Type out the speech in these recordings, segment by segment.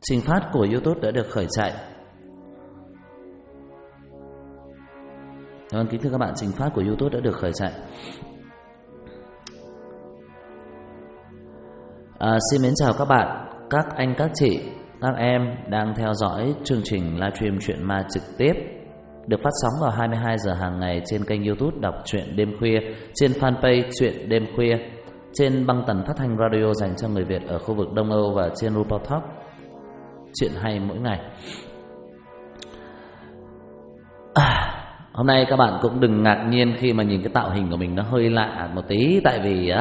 Trình phát của YouTube đã được khởi chạy. Vâng, kính thưa các bạn, trình phát của YouTube đã được khởi chạy. Xin mến chào các bạn, các anh, các chị, các em đang theo dõi chương trình livestream Chuyện Ma trực tiếp được phát sóng vào 22 giờ hàng ngày trên kênh YouTube Đọc Truyện Đêm Khuya, trên fanpage Chuyện Đêm Khuya, trên băng tần phát thanh radio dành cho người Việt ở khu vực Đông Âu và trên Rupert Talk. Chuyện hay mỗi ngày. Hôm nay các bạn cũng đừng ngạc nhiên khi mà nhìn cái tạo hình của mình nó hơi lạ một tí, tại vì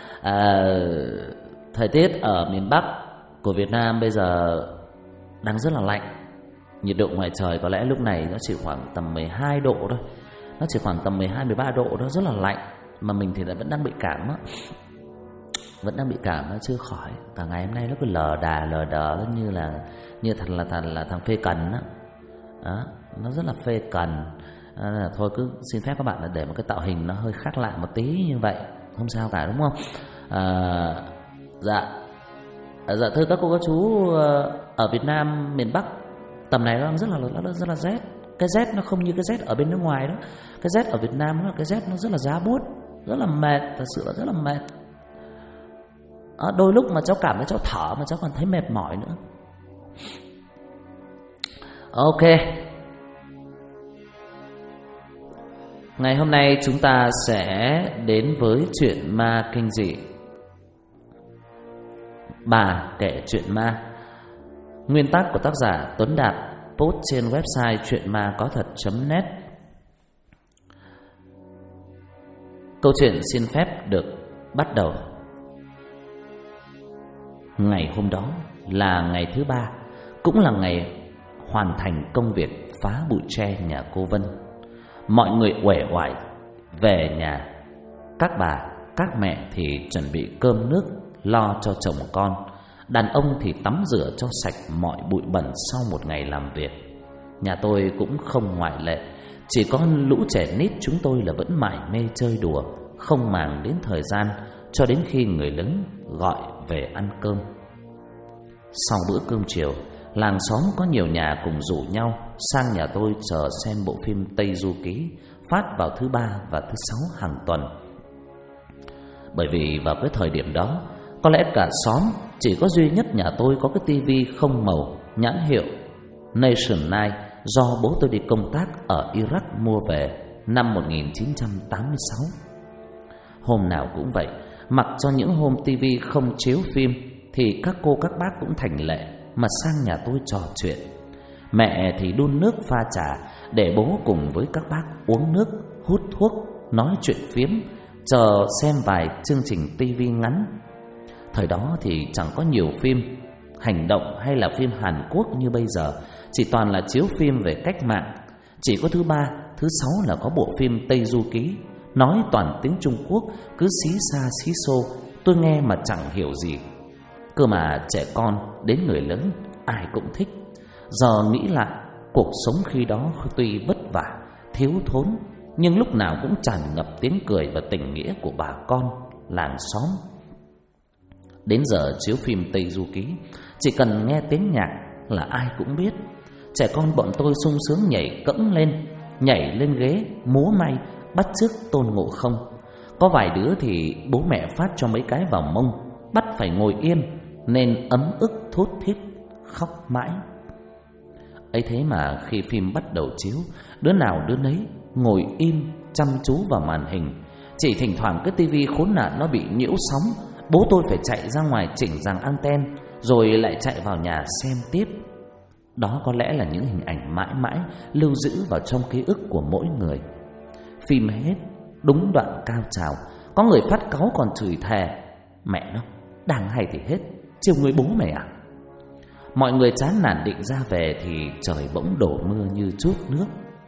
thời tiết ở miền Bắc của Việt Nam bây giờ đang rất là lạnh. Nhiệt độ ngoài trời có lẽ lúc này nó chỉ khoảng tầm 12 độ thôi. Nó chỉ khoảng tầm 12-13 độ đó, rất là lạnh. Mà mình thì vẫn đang bị cảm á. Vẫn đang bị cảm nó chưa khỏi. Cả ngày hôm nay nó cứ lờ đờ như thật là thằng phê cần á. Đó, nó rất là phê cần. Thôi cứ xin phép các bạn là để một cái tạo hình nó hơi khác lạ một tí như vậy, không sao cả, đúng không? Dạ thưa các cô các chú, ở Việt Nam miền Bắc tầm này nó rất là rét. Cái rét nó không như cái rét ở bên nước ngoài đó. Cái rét ở Việt Nam nó, cái rét nó rất là giá bút, rất là mệt, thật sự là rất là mệt. Đôi lúc mà cháu cảm thấy cháu thở mà cháu còn thấy mệt mỏi nữa. Ok, ngày hôm nay chúng ta sẽ đến với chuyện ma kinh dị. Bà kể chuyện ma. Nguyên tác của tác giả Tuấn Đạt, post trên website chuyenmacóthật.net. Câu chuyện xin phép được bắt đầu. Ngày hôm đó là ngày thứ 3, cũng là ngày hoàn thành công việc phá bụi tre nhà cô Vân. Mọi người uể oải về nhà. Các bà, các mẹ thì chuẩn bị cơm nước lo cho chồng con. Đàn ông thì tắm rửa cho sạch mọi bụi bẩn sau một ngày làm việc. Nhà tôi cũng không ngoại lệ. Chỉ có lũ trẻ nít chúng tôi là vẫn mải mê chơi đùa, không màng đến thời gian, cho đến khi người lớn gọi về ăn cơm. Sau bữa cơm chiều, làng xóm có nhiều nhà cùng rủ nhau sang nhà tôi chờ xem bộ phim Tây Du Ký phát vào thứ 3 và thứ 6 hàng tuần. Bởi vì vào cái thời điểm đó, có lẽ cả xóm chỉ có duy nhất nhà tôi có cái tivi không màu nhãn hiệu Nationwide do bố tôi đi công tác ở Iraq mua về năm 1986. Hôm nào cũng vậy, mặc cho những hôm tivi không chiếu phim thì các cô các bác cũng thành lệ mà sang nhà tôi trò chuyện. Mẹ thì đun nước pha trà để bố cùng với các bác uống nước, hút thuốc, nói chuyện phiếm, chờ xem vài chương trình tivi ngắn. Thời đó thì chẳng có nhiều phim hành động hay là phim Hàn Quốc như bây giờ, chỉ toàn là chiếu phim về cách mạng. Chỉ có thứ 3, thứ 6 là có bộ phim Tây Du Ký, nói toàn tiếng Trung Quốc, cứ xí xa xí xô, tôi nghe mà chẳng hiểu gì. Cơ mà trẻ con đến người lớn ai cũng thích. Giờ nghĩ lại, cuộc sống khi đó tuy vất vả, thiếu thốn, nhưng lúc nào cũng tràn ngập tiếng cười và tình nghĩa của bà con làng xóm. Đến giờ chiếu phim Tây Du Ký, chỉ cần nghe tiếng nhạc là ai cũng biết. Trẻ con bọn tôi sung sướng nhảy cẫng lên, nhảy lên ghế, múa may, bắt chước Tôn Ngộ Không. Có vài đứa thì bố mẹ phát cho mấy cái vào mông, bắt phải ngồi yên, nên ấm ức thút thít, khóc mãi. Ấy thế mà khi phim bắt đầu chiếu, đứa nào đứa nấy ngồi im chăm chú vào màn hình. Chỉ thỉnh thoảng cái tivi khốn nạn nó bị nhiễu sóng, bố tôi phải chạy ra ngoài chỉnh giằng anten, rồi lại chạy vào nhà xem tiếp. Đó có lẽ là những hình ảnh mãi mãi lưu giữ vào trong ký ức của mỗi người. Phim hết, đúng đoạn cao trào, có người phát cáu còn chửi thề: mẹ nó, đang hay thì hết, chiều người bố mày à. Mọi người chán nản định ra về thì trời bỗng đổ mưa như trút nước.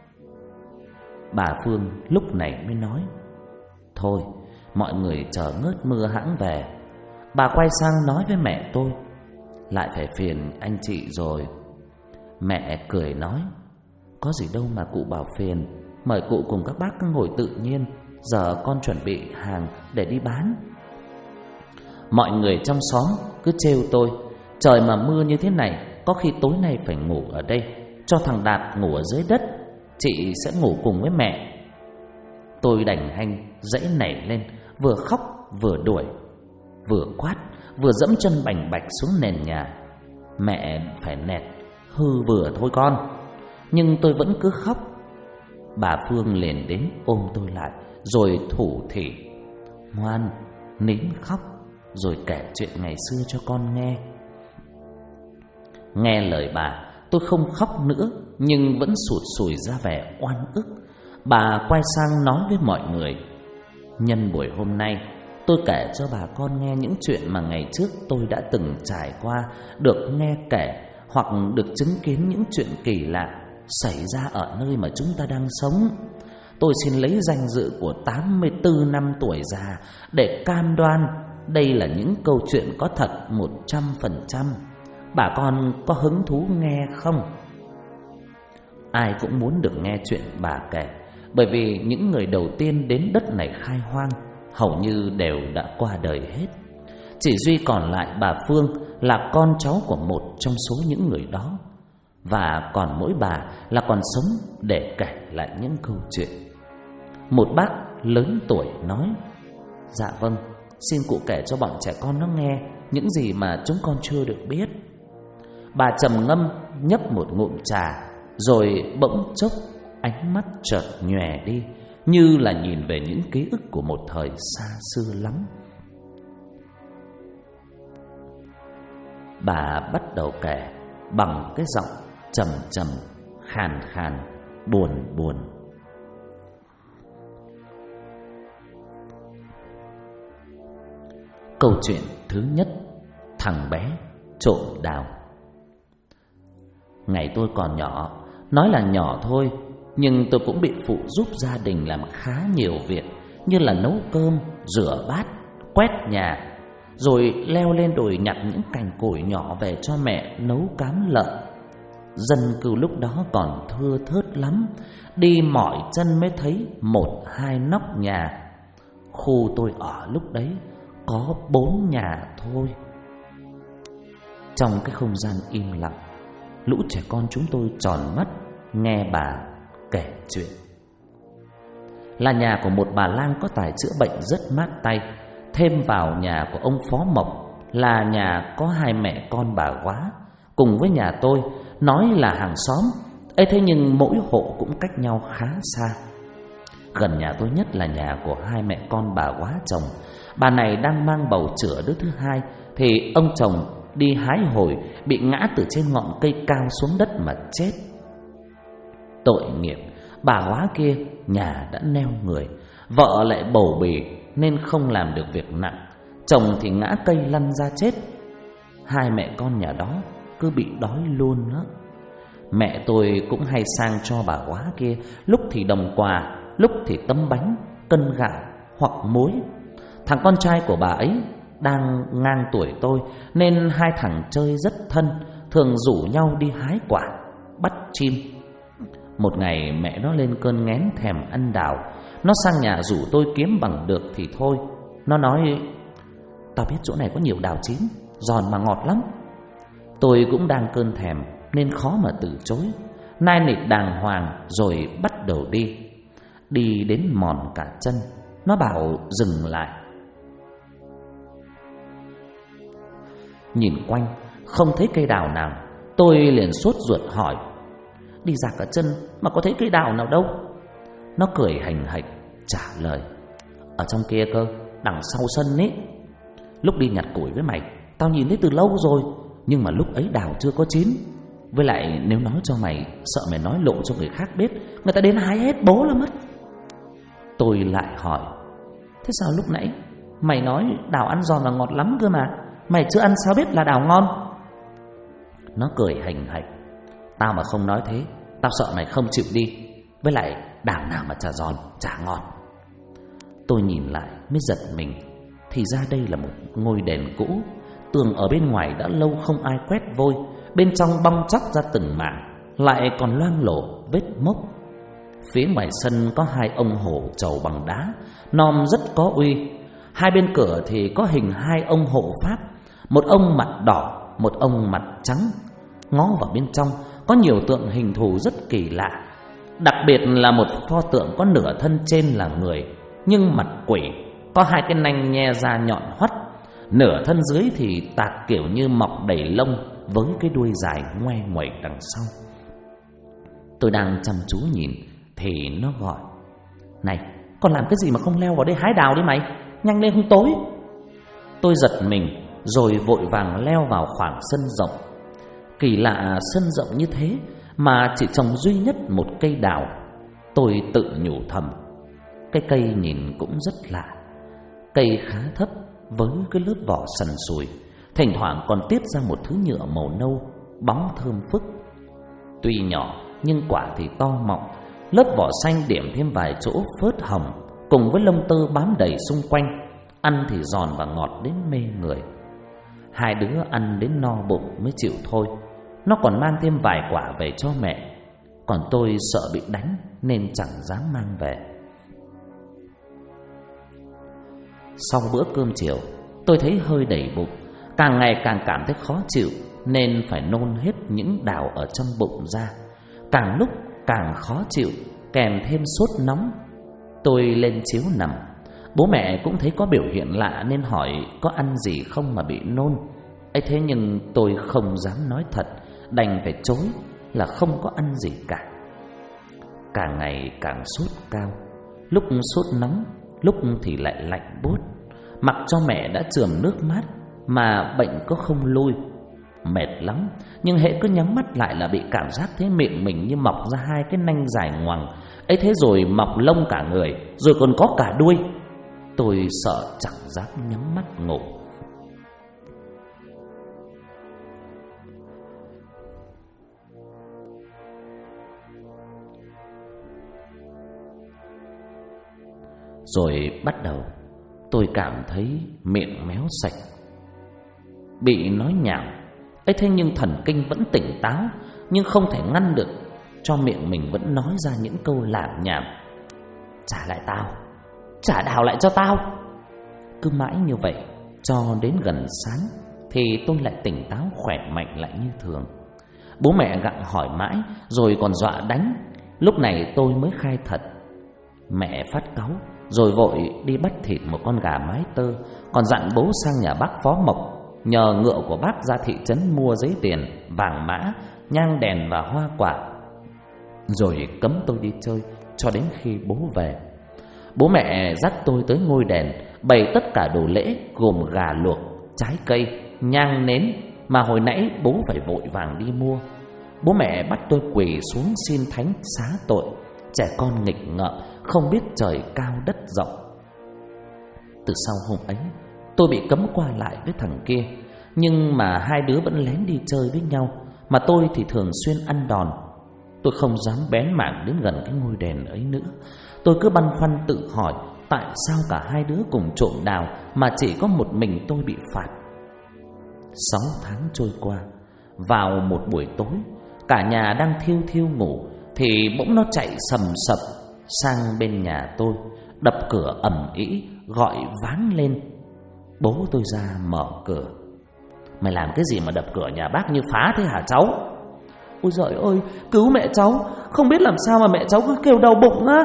Bà Phương lúc này mới nói: thôi, mọi người chờ ngớt mưa hãng về. Bà quay sang nói với mẹ tôi: lại phải phiền anh chị rồi. Mẹ cười nói: có gì đâu mà cụ bảo phiền, mời cụ cùng các bác cứ ngồi tự nhiên, giờ con chuẩn bị hàng để đi bán. Mọi người trong xóm cứ trêu tôi: trời mà mưa như thế này, có khi tối nay phải ngủ ở đây, cho thằng Đạt ngủ ở dưới đất, chị sẽ ngủ cùng với mẹ. Tôi đành hanh dãy nảy lên, vừa khóc vừa đuổi, vừa quát, vừa dẫm chân bành bạch xuống nền nhà. Mẹ phải nẹt: hư vừa thôi con. Nhưng tôi vẫn cứ khóc. Bà Phương liền đến ôm tôi lại, rồi thủ thỉ: ngoan, nín khóc, rồi kể chuyện ngày xưa cho con nghe. Nghe lời bà, tôi không khóc nữa, nhưng vẫn sụt sùi ra vẻ oan ức. Bà quay sang nói với mọi người: nhân buổi hôm nay, tôi kể cho bà con nghe những chuyện mà ngày trước tôi đã từng trải qua, được nghe kể hoặc được chứng kiến những chuyện kỳ lạ xảy ra ở nơi mà chúng ta đang sống. Tôi xin lấy danh dự của 84 năm tuổi già để cam đoan đây là những câu chuyện có thật 100%. Bà con có hứng thú nghe không? Ai cũng muốn được nghe chuyện bà kể, bởi vì những người đầu tiên đến đất này khai hoang hầu như đều đã qua đời hết. Chỉ duy còn lại bà Phương là con cháu của một trong số những người đó, và còn mỗi bà là còn sống để kể lại những câu chuyện. Một bác lớn tuổi nói: dạ vâng, xin cụ kể cho bọn trẻ con nó nghe những gì mà chúng con chưa được biết. Bà trầm ngâm nhấp một ngụm trà, rồi bỗng chốc ánh mắt chợt nhòe đi, như là nhìn về những ký ức của một thời xa xưa lắm. Bà bắt đầu kể bằng cái giọng trầm trầm, khàn khàn, buồn buồn. Câu chuyện thứ nhất: thằng bé trộm đào. Ngày tôi còn nhỏ, nói là nhỏ thôi, nhưng tôi cũng bị phụ giúp gia đình làm khá nhiều việc, như là nấu cơm, rửa bát, quét nhà, rồi leo lên đồi nhặt những cành củi nhỏ về cho mẹ nấu cám lợn. Dân cư lúc đó còn thưa thớt lắm, đi mỏi chân mới thấy 1-2 nóc nhà. Khu tôi ở lúc đấy có 4 nhà thôi. Trong cái không gian im lặng, lũ trẻ con chúng tôi tròn mắt nghe bà kể chuyện. Là nhà của một bà lang có tài chữa bệnh rất mát tay, thêm vào nhà của ông Phó Mộc là nhà có 2 mẹ con bà Quá, cùng với nhà tôi nói là hàng xóm ấy, thế nhưng mỗi hộ cũng cách nhau khá xa. Gần nhà tôi nhất là nhà của 2 mẹ con bà Quá chồng. Bà này đang mang bầu chữa đứa thứ 2 thì ông chồng đi hái hồi bị ngã từ trên ngọn cây cao xuống đất mà chết. Tội nghiệp, bà Hóa kia nhà đã neo người, vợ lại bầu bì nên không làm được việc nặng, chồng thì ngã cây lăn ra chết. 2 mẹ con nhà đó cứ bị đói luôn đó. Mẹ tôi cũng hay sang cho bà Hóa kia, lúc thì đồng quà, lúc thì tấm bánh, cân gạo hoặc muối. Thằng con trai của bà ấy đang ngang tuổi tôi nên 2 thằng chơi rất thân, thường rủ nhau đi hái quả, bắt chim. Một ngày mẹ nó lên cơn nghén thèm ăn đào, nó sang nhà rủ tôi kiếm bằng được thì thôi. Nó nói: tao biết chỗ này có nhiều đào chín, giòn mà ngọt lắm. Tôi cũng đang cơn thèm nên khó mà từ chối, nai nịt đàng hoàng rồi bắt đầu đi. Đi đến mòn cả chân, nó bảo dừng lại. Nhìn quanh không thấy cây đào nào, tôi liền sốt ruột hỏi: đi ra cả chân mà có thấy cây đào nào đâu? Nó cười hành hạch trả lời: ở trong kia cơ, đằng sau sân ấy. Lúc đi nhặt củi với mày, tao nhìn thấy từ lâu rồi, nhưng mà lúc ấy đào chưa có chín. Với lại nếu nói cho mày, sợ mày nói lộ cho người khác biết, người ta đến hái hết bố là mất. Tôi lại hỏi: thế sao lúc nãy mày nói đào ăn giòn và ngọt lắm cơ mà, mày chưa ăn sao biết là đào ngon? Nó cười hành hạch: tao mà không nói thế, tao sợ mày không chịu đi. Với lại đào nào mà chả giòn chả ngon. Tôi nhìn lại mới giật mình, thì ra đây là một ngôi đền cũ. Tường ở bên ngoài đã lâu không ai quét vôi, bên trong bong tróc ra từng mảng, lại còn loang lổ vết mốc. Phía ngoài sân có 2 ông hổ trầu bằng đá, nom rất có uy. 2 bên cửa thì có hình 2 ông hộ pháp, một ông mặt đỏ, một ông mặt trắng. Ngó vào bên trong có nhiều tượng hình thù rất kỳ lạ. Đặc biệt là một pho tượng có nửa thân trên là người, nhưng mặt quỷ, có hai cái nanh nhe ra nhọn hoắt. Nửa thân dưới thì tạc kiểu như mọc đầy lông, với cái đuôi dài ngoe nguẩy đằng sau. Tôi đang chăm chú nhìn thì nó gọi: "Này, con làm cái gì mà không leo vào đây hái đào đi mày, nhanh lên không tối." Tôi giật mình rồi vội vàng leo vào khoảng sân rộng. Kỳ lạ, sân rộng như thế mà chỉ trồng duy nhất một cây đào. Tôi tự nhủ thầm, cái cây nhìn cũng rất lạ. Cây khá thấp với cái lớp vỏ sần sùi, thỉnh thoảng còn tiết ra một thứ nhựa màu nâu, bóng thơm phức. Tuy nhỏ nhưng quả thì to mọng, lớp vỏ xanh điểm thêm vài chỗ phớt hồng, cùng với lông tơ bám đầy xung quanh. Ăn thì giòn và ngọt đến mê người. Hai đứa ăn đến no bụng mới chịu thôi. Nó còn mang thêm vài quả về cho mẹ, còn tôi sợ bị đánh nên chẳng dám mang về. Sau bữa cơm chiều, tôi thấy hơi đầy bụng, càng ngày càng cảm thấy khó chịu, nên phải nôn hết những đào ở trong bụng ra. Càng lúc càng khó chịu, kèm thêm sốt nóng. Tôi lên chiếu nằm. Bố mẹ cũng thấy có biểu hiện lạ nên hỏi có ăn gì không mà bị nôn. ấy thế nhưng tôi không dám nói thật, đành phải chối là không có ăn gì cả. Càng ngày càng sốt cao, lúc sốt nóng, lúc thì lại lạnh buốt. Mặc cho mẹ đã chườm nước mát mà bệnh có không lui. Mệt lắm, nhưng hễ cứ nhắm mắt lại là bị cảm giác thấy miệng mình như mọc ra hai cái nanh dài ngoằng. ấy thế rồi mọc lông cả người, rồi còn có cả đuôi. Tôi sợ chẳng dám nhắm mắt ngủ. Rồi bắt đầu tôi cảm thấy miệng méo sạch, bị nói nhảm. ấy thế nhưng thần kinh vẫn tỉnh táo, nhưng không thể ngăn được cho miệng mình vẫn nói ra những câu lảm nhảm. Trả lại tao, trả đào lại cho tao. Cứ mãi như vậy cho đến gần sáng thì tôi lại tỉnh táo khỏe mạnh lại như thường. Bố mẹ gặng hỏi mãi rồi còn dọa đánh. Lúc này tôi mới khai thật. Mẹ phát cáu rồi vội đi bắt thịt một con gà mái tơ, còn dặn bố sang nhà bác Phó Mộc nhờ ngựa của bác ra thị trấn mua giấy tiền, vàng mã, nhang đèn và hoa quả, rồi cấm tôi đi chơi cho đến khi bố về. Bố mẹ dắt tôi tới ngôi đền, bày tất cả đồ lễ gồm gà luộc, trái cây, nhang nến mà hồi nãy bố phải vội vàng đi mua. Bố mẹ bắt tôi quỳ xuống xin thánh xá tội. Trẻ con nghịch ngợm, không biết trời cao đất rộng. Từ sau hôm ấy, tôi bị cấm qua lại với thằng kia, nhưng mà hai đứa vẫn lén đi chơi với nhau, mà tôi thì thường xuyên ăn đòn. Tôi không dám bén mảng đến gần cái ngôi đền ấy nữa. Tôi cứ băn khoăn tự hỏi tại sao cả hai đứa cùng trộm đào mà chỉ có một mình tôi bị phạt. 6 tháng trôi qua, vào một buổi tối, cả nhà đang thiêu thiêu ngủ thì bỗng nó chạy sầm sập sang bên nhà tôi, đập cửa ầm ĩ, gọi váng lên. Bố tôi ra mở cửa. Mày làm cái gì mà đập cửa nhà bác như phá thế hả cháu? Ôi giời ơi, cứu mẹ cháu, không biết làm sao mà mẹ cháu cứ kêu đau bụng á.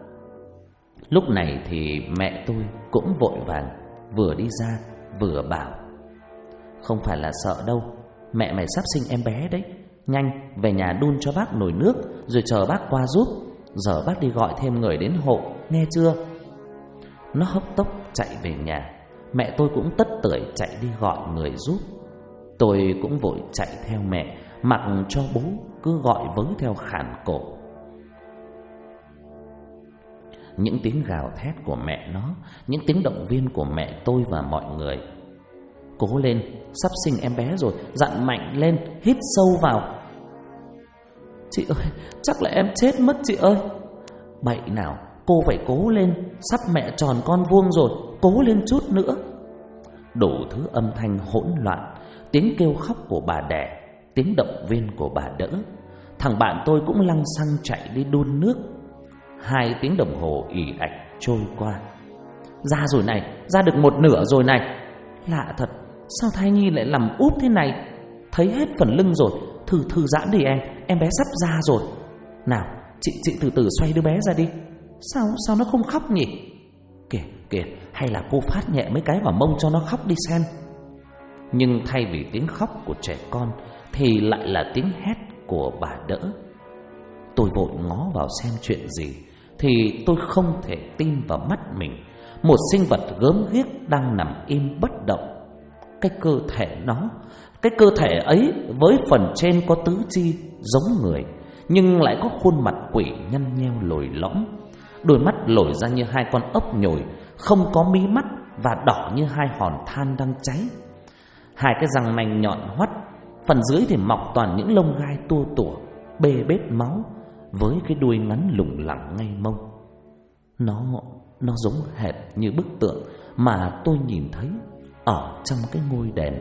Lúc này thì mẹ tôi cũng vội vàng vừa đi ra vừa bảo: Không phải là sợ đâu, mẹ mày sắp sinh em bé đấy. Nhanh về nhà đun cho bác nồi nước, rồi chờ bác qua giúp. Giờ bác đi gọi thêm người đến hộ, nghe chưa? Nó hấp tốc chạy về nhà. Mẹ tôi cũng tất tưởi chạy đi gọi người giúp. Tôi cũng vội chạy theo mẹ, mặc cho bố cứ gọi với theo khản cổ. Những tiếng gào thét của mẹ nó, những tiếng động viên của mẹ tôi và mọi người. Cố lên, sắp sinh em bé rồi, dặn mạnh lên, hít sâu vào. Chị ơi, chắc là em chết mất chị ơi. Bậy nào, cô phải cố lên, sắp mẹ tròn con vuông rồi, cố lên chút nữa. Đủ thứ âm thanh hỗn loạn, tiếng kêu khóc của bà đẻ, tiếng động viên của bà đỡ. Thằng bạn tôi cũng lăng xăng chạy đi đun nước. 2 tiếng đồng hồ ì ạch trôi qua. Ra rồi này, ra được một nửa rồi này. Lạ thật, sao thai nhi lại nằm úp thế này? thấy hết phần lưng rồi. Thư giãn đi em bé sắp ra rồi. Nào, chị từ từ xoay đứa bé ra đi. Sao nó không khóc nhỉ? Kìa, hay là cô phát nhẹ mấy cái vào mông cho nó khóc đi xem. Nhưng thay vì tiếng khóc của trẻ con thì lại là tiếng hét của bà Đỡ. Tôi vội ngó vào xem chuyện gì thì tôi không thể tin vào mắt mình. Một sinh vật gớm ghiếc đang nằm im bất động. Cái cơ thể ấy với phần trên có tứ chi giống người, nhưng lại có khuôn mặt quỷ nhăn nheo lồi lõm. Đôi mắt lồi ra như hai con ốc nhồi, không có mí mắt và đỏ như hai hòn than đang cháy. Hai cái răng nanh nhọn hoắt, phần dưới thì mọc toàn những lông gai tua tủa, bê bết máu, với cái đuôi ngắn lủng lẳng ngay mông. Nó giống hệt như bức tượng mà tôi nhìn thấy ở trong cái ngôi đền.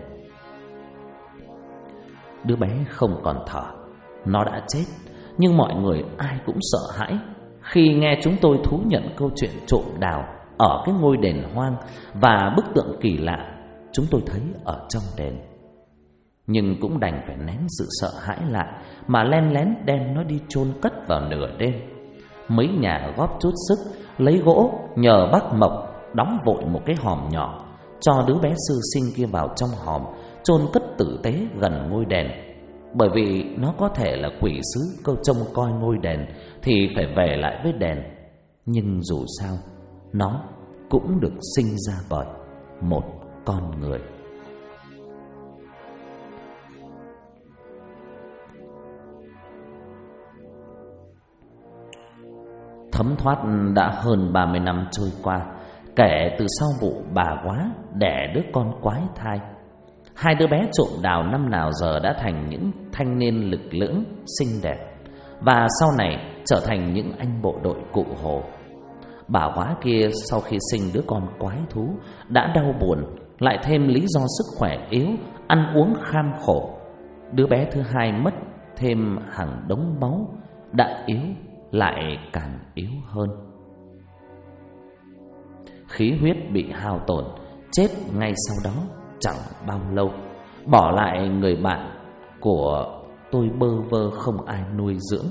Đứa bé không còn thở, nó đã chết. Nhưng mọi người ai cũng sợ hãi khi nghe chúng tôi thú nhận câu chuyện trộm đào ở cái ngôi đền hoang và bức tượng kỳ lạ chúng tôi thấy ở trong đền. Nhưng cũng đành phải nén sự sợ hãi lại mà len lén đem nó đi chôn cất vào nửa đêm. Mấy nhà góp chút sức lấy gỗ nhờ bác Mộc đóng vội một cái hòm nhỏ, cho đứa bé sơ sinh kia vào trong hòm, chôn cất tử tế gần ngôi đền. Bởi vì nó có thể là quỷ sứ câu trông coi ngôi đền thì phải về lại với đền. Nhưng dù sao nó cũng được sinh ra bởi một con người. Thấm thoát đã hơn 30 năm trôi qua, kể từ sau vụ bà Quá đẻ đứa con quái thai. Hai đứa bé trộm đào năm nào giờ đã thành những thanh niên lực lưỡng, xinh đẹp, và sau này trở thành những anh bộ đội cụ Hồ. Bà Quá kia sau khi sinh đứa con quái thú đã đau buồn, lại thêm lý do sức khỏe yếu, ăn uống kham khổ. Đứa bé thứ hai mất thêm hàng đống máu, đã yếu lại càng yếu hơn. Khí huyết bị hao tổn, chết ngay sau đó chẳng bao lâu, bỏ lại người bạn của tôi bơ vơ không ai nuôi dưỡng.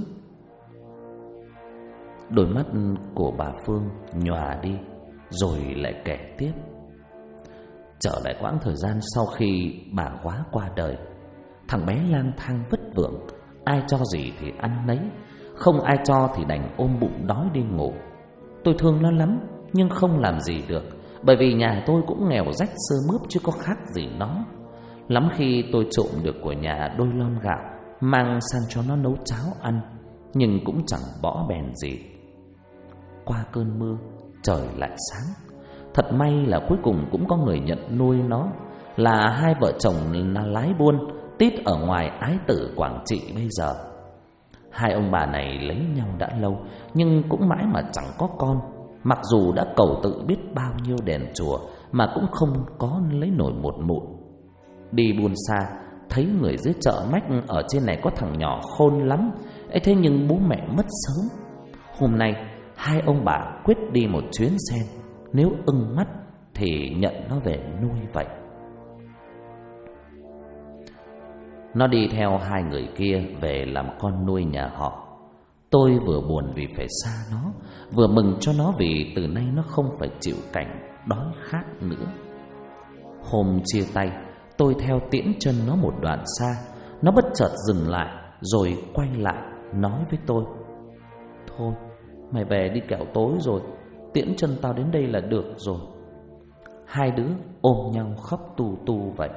Đôi mắt của bà Phương nhòa đi, rồi lại kể tiếp. Trở lại quãng thời gian sau khi bà Quá qua đời, thằng bé lang thang vất vưởng, ai cho gì thì ăn nấy, không ai cho thì đành ôm bụng đói đi ngủ. Tôi thương nó lắm, nhưng không làm gì được, bởi vì nhà tôi cũng nghèo rách sơ mướp chứ có khác gì nó. Lắm khi tôi trộm được của nhà đôi lon gạo, mang sang cho nó nấu cháo ăn, nhưng cũng chẳng bỏ bèn gì. Qua cơn mưa, trời lại sáng. Thật may là cuối cùng cũng có người nhận nuôi nó, là hai vợ chồng lái buôn tít ở ngoài Ái Tử, Quảng Trị bây giờ. Hai ông bà này lấy nhau đã lâu, nhưng cũng mãi mà chẳng có con. Mặc dù đã cầu tự biết bao nhiêu đền chùa mà cũng không có lấy nổi một mụn. Đi buôn xa, thấy người dưới chợ mách ở trên này có thằng nhỏ khôn lắm ấy, thế nhưng bố mẹ mất sớm. Hôm nay hai ông bà quyết đi một chuyến xem, nếu ưng mắt thì nhận nó về nuôi vậy. Nó đi theo hai người kia về làm con nuôi nhà họ. Tôi vừa buồn vì phải xa nó, vừa mừng cho nó vì từ nay nó không phải chịu cảnh đói khát nữa. Hôm chia tay, tôi theo tiễn chân nó một đoạn xa. Nó bất chợt dừng lại, rồi quay lại nói với tôi: Thôi, mày về đi kẻo tối rồi, tiễn chân tao đến đây là được rồi. Hai đứa ôm nhau khóc tu tu vậy.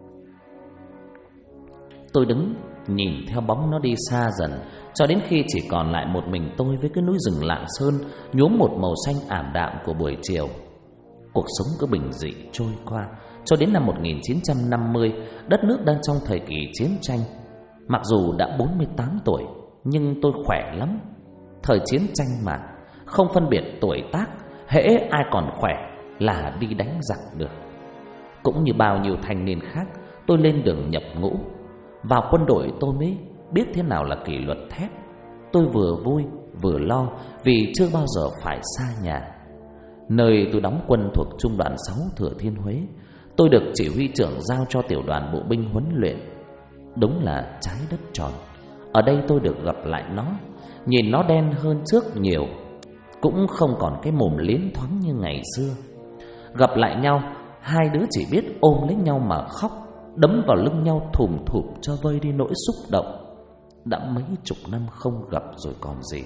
Tôi đứng nhìn theo bóng nó đi xa dần, cho đến khi chỉ còn lại một mình tôi với cái núi rừng Lạng Sơn nhuốm một màu xanh ảm đạm của buổi chiều. Cuộc sống cứ bình dị trôi qua cho đến năm 1950, đất nước đang trong thời kỳ chiến tranh. Mặc dù đã 48 tuổi, nhưng tôi khỏe lắm. Thời chiến tranh mà, không phân biệt tuổi tác, hễ ai còn khỏe là đi đánh giặc được. Cũng như bao nhiêu thanh niên khác, tôi lên đường nhập ngũ. Vào quân đội tôi mới biết thế nào là kỷ luật thép. Tôi vừa vui vừa lo vì chưa bao giờ phải xa nhà. Nơi tôi đóng quân thuộc Trung đoàn 6 Thừa Thiên Huế. Tôi được chỉ huy trưởng giao cho tiểu đoàn bộ binh huấn luyện. Đúng là trái đất tròn. Ở đây tôi được gặp lại nó. Nhìn nó đen hơn trước nhiều, cũng không còn cái mồm liến thoáng như ngày xưa. Gặp lại nhau, hai đứa chỉ biết ôm lấy nhau mà khóc, đấm vào lưng nhau thùm thụp cho vơi đi nỗi xúc động. Đã mấy chục năm không gặp rồi còn gì.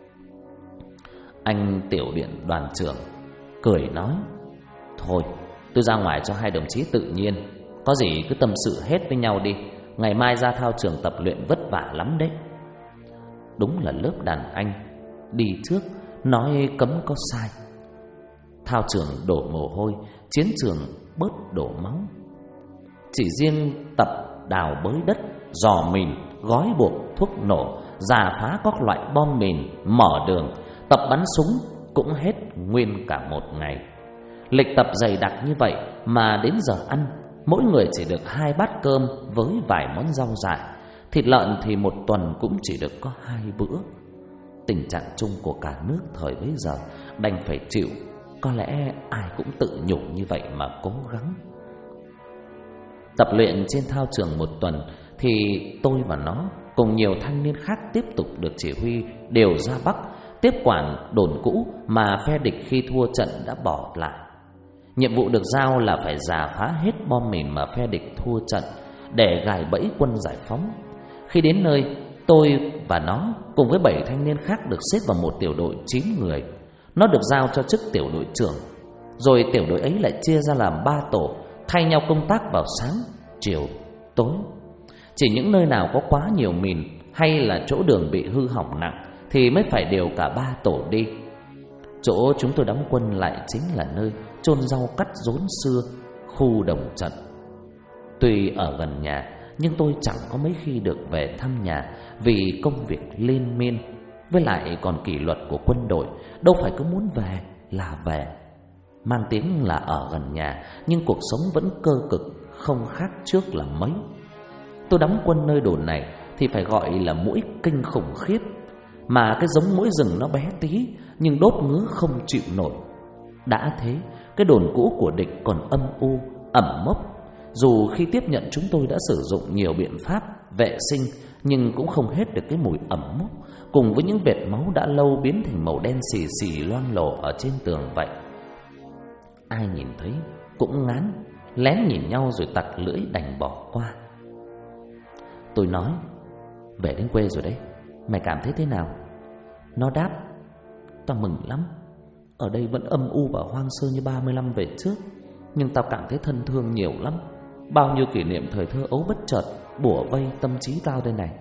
Anh tiểu điện đoàn trưởng cười nói: thôi, tôi ra ngoài cho hai đồng chí tự nhiên. Có gì cứ tâm sự hết với nhau đi. Ngày mai ra thao trường tập luyện vất vả lắm đấy. Đúng là lớp đàn anh đi trước nói cấm có sai. Thao trường đổ mồ hôi, chiến trường bớt đổ máu. Chỉ riêng tập đào bới đất, dò mìn, gói buộc thuốc nổ, rà phá các loại bom mìn, mở đường, tập bắn súng cũng hết nguyên cả một ngày. Lịch tập dày đặc như vậy mà đến giờ ăn, mỗi người chỉ được 2 bát cơm với vài món rau dại. Thịt lợn thì một tuần cũng chỉ được có 2 bữa. Tình trạng chung của cả nước thời bấy giờ đành phải chịu. Có lẽ ai cũng tự nhủ như vậy mà cố gắng. Tập luyện trên thao trường một tuần thì tôi và nó cùng nhiều thanh niên khác tiếp tục được chỉ huy điều ra Bắc, tiếp quản đồn cũ mà phe địch khi thua trận đã bỏ lại. Nhiệm vụ được giao là phải rà phá hết bom mìn mà phe địch thua trận để gài bẫy quân giải phóng. Khi đến nơi, tôi và nó cùng với 7 thanh niên khác được xếp vào một tiểu đội 9 người. Nó được giao cho chức tiểu đội trưởng. Rồi tiểu đội ấy lại chia ra làm 3 tổ, thay nhau công tác vào sáng, chiều, tối. Chỉ những nơi nào có quá nhiều mìn hay là chỗ đường bị hư hỏng nặng thì mới phải điều cả 3 tổ đi. Chỗ chúng tôi đóng quân lại chính là nơi chôn rau cắt rốn xưa, khu đồng trận. Tuy ở gần nhà nhưng tôi chẳng có mấy khi được về thăm nhà vì công việc liên miên, với lại còn kỷ luật của quân đội, đâu phải cứ muốn về là về. Mang tiếng là ở gần nhà nhưng cuộc sống vẫn cơ cực, không khác trước là mấy. Tôi đóng quân nơi đồn này thì phải gọi là muỗi kinh khủng khiếp. Mà cái giống muỗi rừng nó bé tí nhưng đốt ngứa không chịu nổi. Đã thế, cái đồn cũ của địch còn âm u, ẩm mốc. Dù khi tiếp nhận chúng tôi đã sử dụng nhiều biện pháp vệ sinh nhưng cũng không hết được cái mùi ẩm mốc, cùng với những vệt máu đã lâu biến thành màu đen xì xì loang lổ ở trên tường vậy. Ai nhìn thấy cũng ngán, lén nhìn nhau rồi tặc lưỡi đành bỏ qua. Tôi nói: về đến quê rồi đấy, mày cảm thấy thế nào? Nó đáp: tao mừng lắm. Ở đây vẫn âm u và hoang sơ như 35 về trước, nhưng tao cảm thấy thân thương nhiều lắm. Bao nhiêu kỷ niệm thời thơ ấu bất chợt bủa vây tâm trí tao đây này.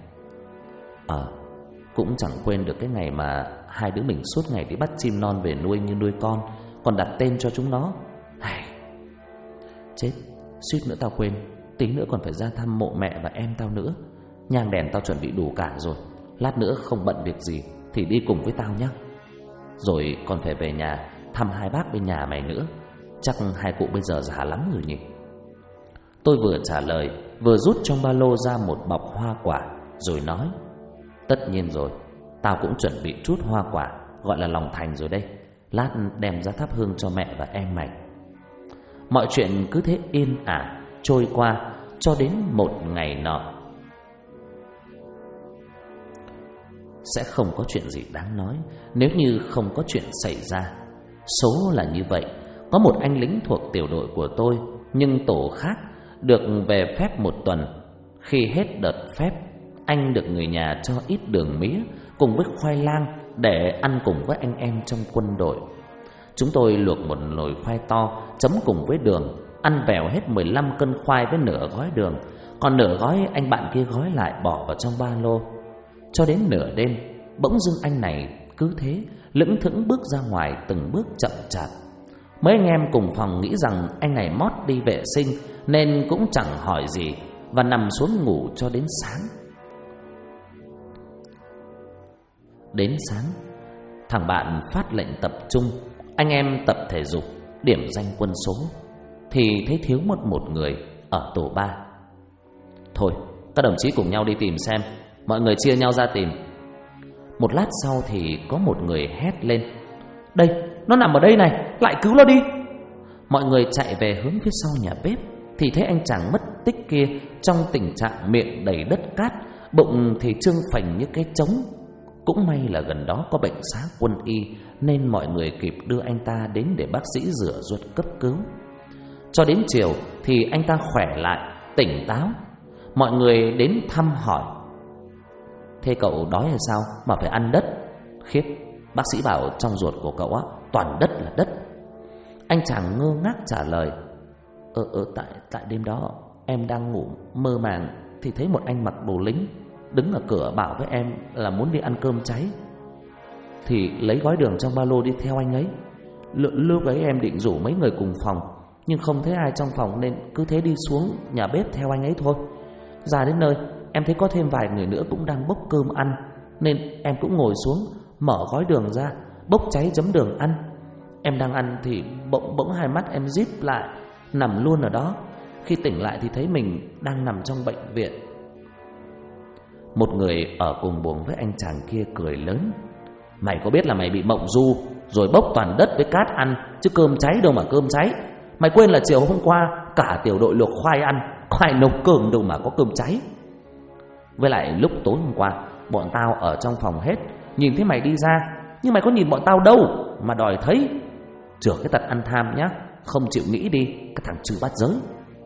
Cũng chẳng quên được cái ngày mà hai đứa mình suốt ngày đi bắt chim non về nuôi như nuôi con, còn đặt tên cho chúng nó. Chết, suýt nữa tao quên. Tí nữa còn phải ra thăm mộ mẹ và em tao nữa. Nhang đèn tao chuẩn bị đủ cả rồi. Lát nữa không bận việc gì thì đi cùng với tao nhé. Rồi còn phải về nhà thăm hai bác bên nhà mày nữa. Chắc hai cụ bây giờ già lắm rồi nhỉ. Tôi vừa trả lời vừa rút trong ba lô ra một bọc hoa quả, rồi nói: tất nhiên rồi, tao cũng chuẩn bị chút hoa quả, gọi là lòng thành rồi đây. Lát đem ra thắp hương cho mẹ và em mày. Mọi chuyện cứ thế yên ả trôi qua cho đến một ngày nọ. Sẽ không có chuyện gì đáng nói nếu như không có chuyện xảy ra. Số là như vậy. Có một anh lính thuộc tiểu đội của tôi, nhưng tổ khác, được về phép một tuần. Khi hết đợt phép, anh được người nhà cho ít đường mía cùng với khoai lang để ăn cùng với anh em trong quân đội. Chúng tôi luộc một nồi khoai to chấm cùng với đường, ăn vèo hết 15 cân khoai với nửa gói đường. Còn nửa gói anh bạn kia gói lại bỏ vào trong ba lô. Cho đến nửa đêm, bỗng dưng anh này cứ thế lững thững bước ra ngoài từng bước chậm chạp. Mấy anh em cùng phòng nghĩ rằng anh này mót đi vệ sinh nên cũng chẳng hỏi gì và nằm xuống ngủ cho đến sáng. Đến sáng, thằng bạn phát lệnh tập trung. Anh em tập thể dục, điểm danh quân số, thì thấy thiếu mất một người ở tổ 3. Thôi, các đồng chí cùng nhau đi tìm xem. Mọi người chia nhau ra tìm. Một lát sau thì có một người hét lên: đây, nó nằm ở đây này, lại cứu nó đi. Mọi người chạy về hướng phía sau nhà bếp thì thấy anh chàng mất tích kia trong tình trạng miệng đầy đất cát, bụng thì trương phành như cái trống. Cũng may là gần đó có bệnh xá quân y nên mọi người kịp đưa anh ta đến để bác sĩ rửa ruột cấp cứu. Cho đến chiều thì anh ta khỏe lại, tỉnh táo. Mọi người đến thăm hỏi: thế cậu đói hay sao mà phải ăn đất? Khiếp, bác sĩ bảo trong ruột của cậu á toàn đất là đất. Anh chàng ngơ ngác trả lời: tại đêm đó em đang ngủ mơ màng thì thấy một anh mặc đồ lính đứng ở cửa bảo với em là muốn đi ăn cơm cháy, thì lấy gói đường trong ba lô đi theo anh ấy. Lúc ấy em định rủ mấy người cùng phòng, nhưng không thấy ai trong phòng nên cứ thế đi xuống nhà bếp theo anh ấy thôi. Ra đến nơi em thấy có thêm vài người nữa cũng đang bốc cơm ăn, nên em cũng ngồi xuống mở gói đường ra bốc cháy chấm đường ăn. Em đang ăn thì bỗng hai mắt em díp lại, nằm luôn ở đó. Khi tỉnh lại thì thấy mình đang nằm trong bệnh viện. Một người ở cùng buồng với anh chàng kia cười lớn: mày có biết là mày bị mộng du rồi bốc toàn đất với cát ăn, chứ cơm cháy đâu mà cơm cháy. Mày quên là chiều hôm qua cả tiểu đội luộc khoai ăn, khoai nấu cơm đâu mà có cơm cháy. Với lại lúc tối hôm qua bọn tao ở trong phòng hết, nhìn thấy mày đi ra, nhưng mày có nhìn bọn tao đâu mà đòi thấy. Chừa cái tật ăn tham nhá, không chịu nghĩ đi, cái thằng trừ bát giới.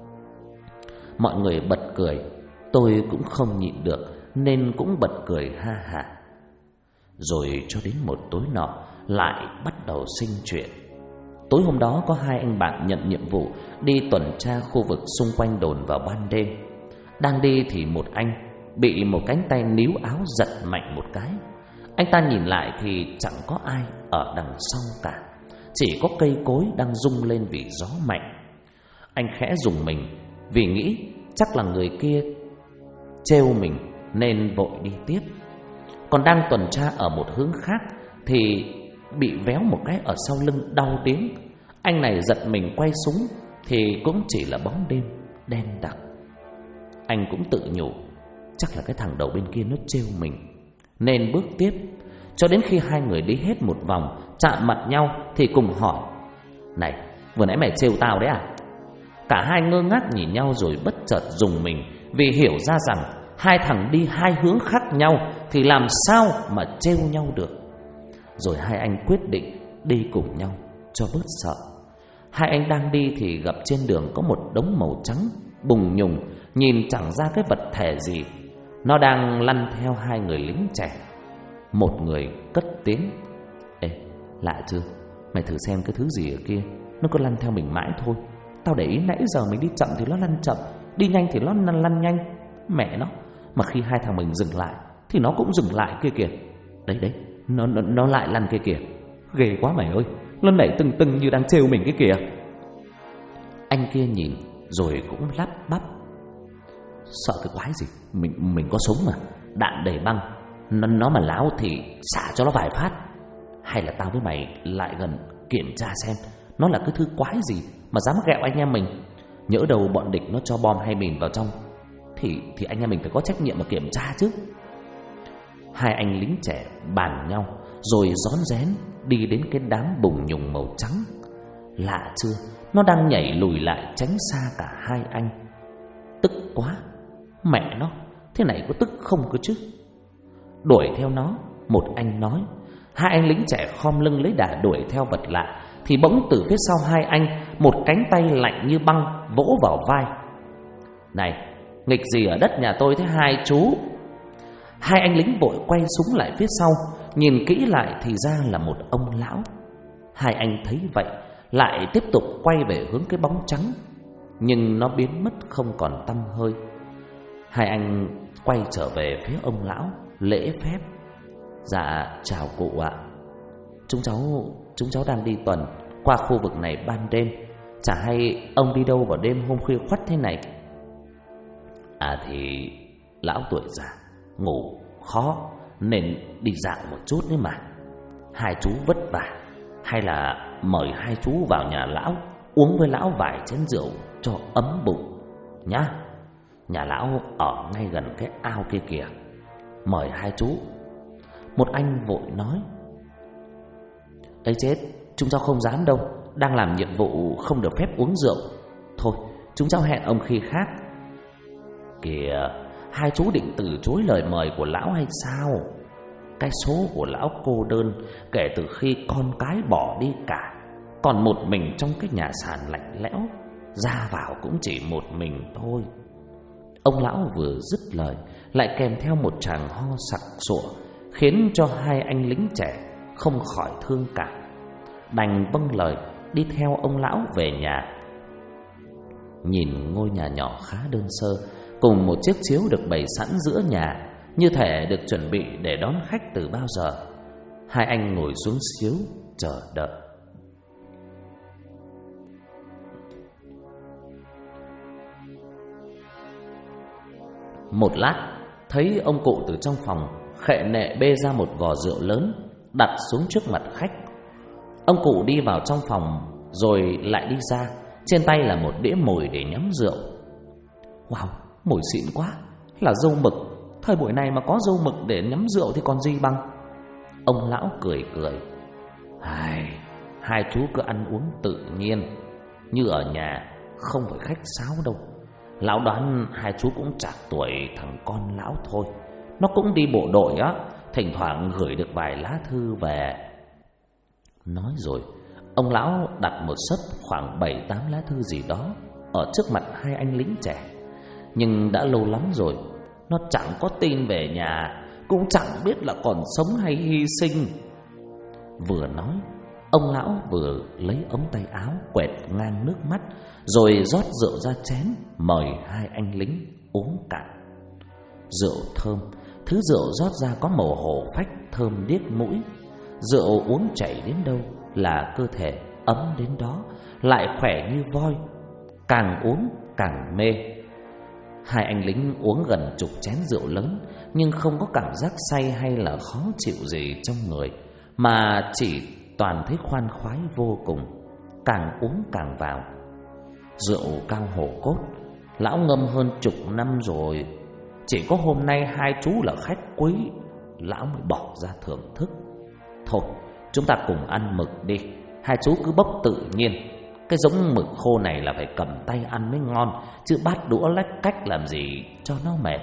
Mọi người bật cười, tôi cũng không nhịn được nên cũng bật cười ha hả. Rồi cho đến một tối nọ lại bắt đầu sinh chuyện. Tối hôm đó có hai anh bạn nhận nhiệm vụ đi tuần tra khu vực xung quanh đồn vào ban đêm. Đang đi thì một anh bị một cánh tay níu áo giật mạnh một cái. Anh ta nhìn lại thì chẳng có ai ở đằng sau cả, chỉ có cây cối đang rung lên vì gió mạnh. Anh khẽ rùng mình vì nghĩ chắc là người kia trêu mình nên vội đi tiếp. Còn đang tuần tra ở một hướng khác thì bị véo một cái ở sau lưng đau điếng. Anh này giật mình quay súng thì cũng chỉ là bóng đêm đen đặc. Anh cũng tự nhủ chắc là cái thằng đầu bên kia nó trêu mình nên bước tiếp. Cho đến khi hai người đi hết một vòng chạm mặt nhau thì cùng hỏi: này, vừa nãy mày trêu tao đấy à? Cả hai ngơ ngác nhìn nhau rồi bất chợt rùng mình vì hiểu ra rằng hai thằng đi hai hướng khác nhau thì làm sao mà trêu nhau được. Rồi hai anh quyết định đi cùng nhau cho bớt sợ. Hai anh đang đi thì gặp trên đường có một đống màu trắng bùng nhùng, nhìn chẳng ra cái vật thể gì. Nó đang lăn theo hai người lính trẻ. Một người cất tiếng: ê, lạ chưa? Mày thử xem cái thứ gì ở kia, nó cứ lăn theo mình mãi thôi. Tao để ý nãy giờ mình đi chậm thì nó lăn chậm, đi nhanh thì nó lăn nhanh. Mẹ nó, mà khi hai thằng mình dừng lại thì nó cũng dừng lại kia kìa. Đấy, nó lại lăn kia kìa. Ghê quá mày ơi, nó nảy tưng như đang trêu mình cái kìa. Anh kia nhìn rồi cũng lắp bắp: sợ cái quái gì, mình có súng mà, đạn đầy băng. Nó mà láo thì xả cho nó vài phát. Hay là tao với mày lại gần kiểm tra xem nó là cái thứ quái gì mà dám ghẹo anh em mình. Nhỡ đầu bọn địch nó cho bom hay mìn vào trong thì anh em mình phải có trách nhiệm mà kiểm tra chứ. Hai anh lính trẻ bàn nhau rồi rón rén đi đến cái đám bùng nhùng màu trắng. Lạ chưa, nó đang nhảy lùi lại tránh xa cả hai anh. Tức quá, mẹ nó, thế này có tức không cơ chứ? Đuổi theo nó, một anh nói. Hai anh lính trẻ khom lưng lấy đà đuổi theo vật lạ thì bỗng từ phía sau hai anh, một cánh tay lạnh như băng vỗ vào vai. Này, nghịch gì ở đất nhà tôi thế hai chú? Hai anh lính vội quay súng lại phía sau, nhìn kỹ lại thì ra là một ông lão. Hai anh thấy vậy lại tiếp tục quay về hướng cái bóng trắng, nhưng nó biến mất không còn tăm hơi. Hai anh quay trở về phía ông lão, lễ phép: dạ chào cụ ạ. Chúng cháu đang đi tuần qua khu vực này ban đêm. Chả hay ông đi đâu vào đêm hôm khuya khoắt thế này? À thì lão tuổi già ngủ khó nên đi dạo một chút đấy mà. Hai chú vất vả, hay là mời hai chú vào nhà lão uống với lão vài chén rượu cho ấm bụng nhá. Nhà lão ở ngay gần cái ao kia kìa, mời hai chú. Một anh vội nói: ấy chết, chúng cháu không dám đâu, đang làm nhiệm vụ không được phép uống rượu. Thôi chúng cháu hẹn ông khi khác. Kìa, hai chú định từ chối lời mời của lão hay sao? Cái số của lão cô đơn kể từ khi con cái bỏ đi cả, còn một mình trong cái nhà sàn lạnh lẽo, ra vào cũng chỉ một mình thôi. Ông lão vừa dứt lời lại kèm theo một tràng ho sặc sụa, khiến cho hai anh lính trẻ không khỏi thương cảm, đành vâng lời đi theo ông lão về nhà. Nhìn ngôi nhà nhỏ khá đơn sơ, cùng một chiếc chiếu được bày sẵn giữa nhà, như thể được chuẩn bị để đón khách từ bao giờ. Hai anh ngồi xuống chiếu chờ đợi. Một lát, thấy ông cụ từ trong phòng khệ nệ bê ra một vò rượu lớn, đặt xuống trước mặt khách. Ông cụ đi vào trong phòng rồi lại đi ra, trên tay là một đĩa mồi để nhắm rượu. Wow, mồi xịn quá, là dâu mực. Thời buổi này mà có dâu mực để nhắm rượu thì còn gì bằng. Ông lão cười cười. Hai chú cứ ăn uống tự nhiên, như ở nhà, không phải khách sáo đâu. Lão đoán hai chú cũng chạc tuổi thằng con lão thôi. Nó cũng đi bộ đội á, thỉnh thoảng gửi được vài lá thư về. Nói rồi, ông lão đặt một xấp khoảng 7-8 lá thư gì đó ở trước mặt hai anh lính trẻ. Nhưng đã lâu lắm rồi, nó chẳng có tin về nhà, cũng chẳng biết là còn sống hay hy sinh. Vừa nói, ông lão vừa lấy ống tay áo quẹt ngang nước mắt, rồi rót rượu ra chén mời hai anh lính uống cạn. Rượu thơm, thứ rượu rót ra có màu hổ phách thơm điếc mũi. Rượu uống chảy đến đâu là cơ thể ấm đến đó, lại khỏe như voi, càng uống càng mê. Hai anh lính uống gần chục chén rượu lớn, nhưng không có cảm giác say hay là khó chịu gì trong người, mà chỉ toàn thấy khoan khoái vô cùng, càng uống càng vào. Rượu cao hổ cốt, lão ngâm hơn chục năm rồi, chỉ có hôm nay hai chú là khách quý, lão mới bỏ ra thưởng thức. Thôi, chúng ta cùng ăn mực đi, hai chú cứ bốc tự nhiên. Cái giống mực khô này là phải cầm tay ăn mới ngon, chứ bát đũa lách cách làm gì cho nó mệt.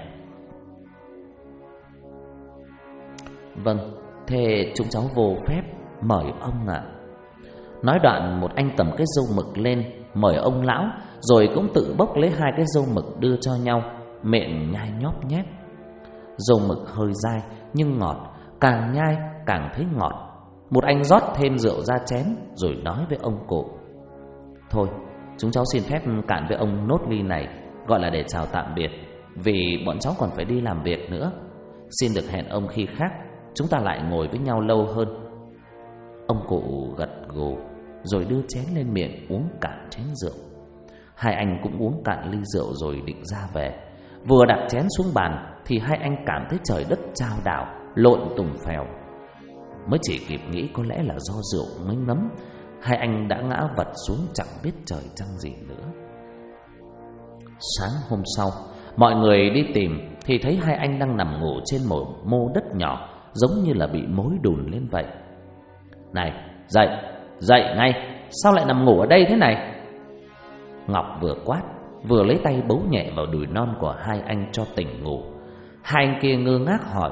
Vâng, thế chúng cháu vô phép, mời ông ạ. Nói đoạn, một anh cầm cái dâu mực lên mời ông lão, rồi cũng tự bốc lấy hai cái dâu mực đưa cho nhau, miệng nhai nhóp nhép. Dâu mực hơi dai nhưng ngọt, càng nhai càng thấy ngọt. Một anh rót thêm rượu ra chén rồi nói với ông cụ: Thôi, chúng cháu xin phép cạn với ông nốt ly này, gọi là để chào tạm biệt, vì bọn cháu còn phải đi làm việc nữa. Xin được hẹn ông khi khác, chúng ta lại ngồi với nhau lâu hơn. Ông cụ gật gù rồi đưa chén lên miệng uống cạn chén rượu. Hai anh cũng uống cạn ly rượu rồi định ra về. Vừa đặt chén xuống bàn thì hai anh cảm thấy trời đất chao đảo, lộn tùng phèo. Mới chỉ kịp nghĩ có lẽ là do rượu mới ngấm, hai anh đã ngã vật xuống chẳng biết trời trăng gì nữa. Sáng hôm sau, mọi người đi tìm thì thấy hai anh đang nằm ngủ trên một mô đất nhỏ, giống như là bị mối đùn lên vậy. Này, dậy, dậy ngay, sao lại nằm ngủ ở đây thế này? Ngọc vừa quát, vừa lấy tay bấu nhẹ vào đùi non của hai anh cho tỉnh ngủ. Hai anh kia ngơ ngác hỏi: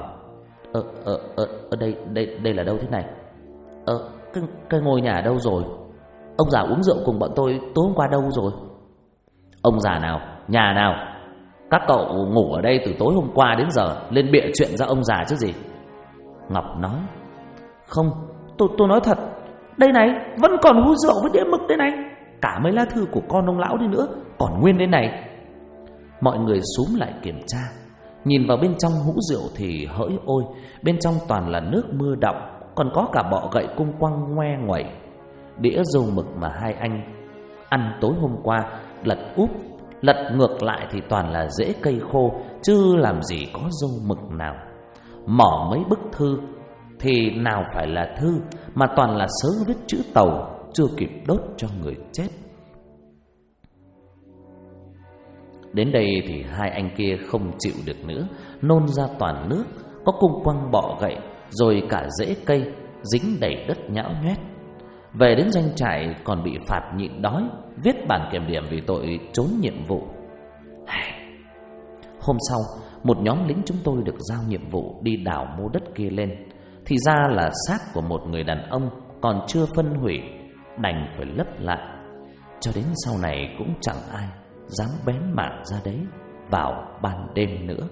đây là đâu thế này? Cái ngôi nhà đâu rồi? Ông già uống rượu cùng bọn tôi tối hôm qua đâu rồi? Ông già nào? Nhà nào? Các cậu ngủ ở đây từ tối hôm qua đến giờ, lên bịa chuyện ra ông già chứ gì? Ngọc nói: Không, tôi nói thật, đây này, vẫn còn hũ rượu với đĩa mực đây này, cả mấy lá thư của con ông lão đi nữa còn nguyên đây này. Mọi người xúm lại kiểm tra, nhìn vào bên trong hũ rượu thì hỡi ôi, bên trong toàn là nước mưa đọng, còn có cả bọ gậy cung quăng ngoe nguẩy. Đĩa dâu mực mà hai anh ăn tối hôm qua lật úp, lật ngược lại thì toàn là rễ cây khô, chứ làm gì có dâu mực nào. Mỏ mấy bức thư thì nào phải là thư, mà toàn là sớ viết chữ tàu chưa kịp đốt cho người chết. Đến đây thì hai anh kia không chịu được nữa, nôn ra toàn nước, có cung quăng bọ gậy, rồi cả rễ cây dính đầy đất nhão nhoét. Về đến doanh trại còn bị phạt nhịn đói, viết bản kiểm điểm vì tội trốn nhiệm vụ. Hôm sau, một nhóm lính chúng tôi được giao nhiệm vụ đi đào mô đất kia lên. Thì ra là xác của một người đàn ông còn chưa phân hủy, đành phải lấp lại. Cho đến sau này cũng chẳng ai dám bén mảng ra đấy vào ban đêm nữa.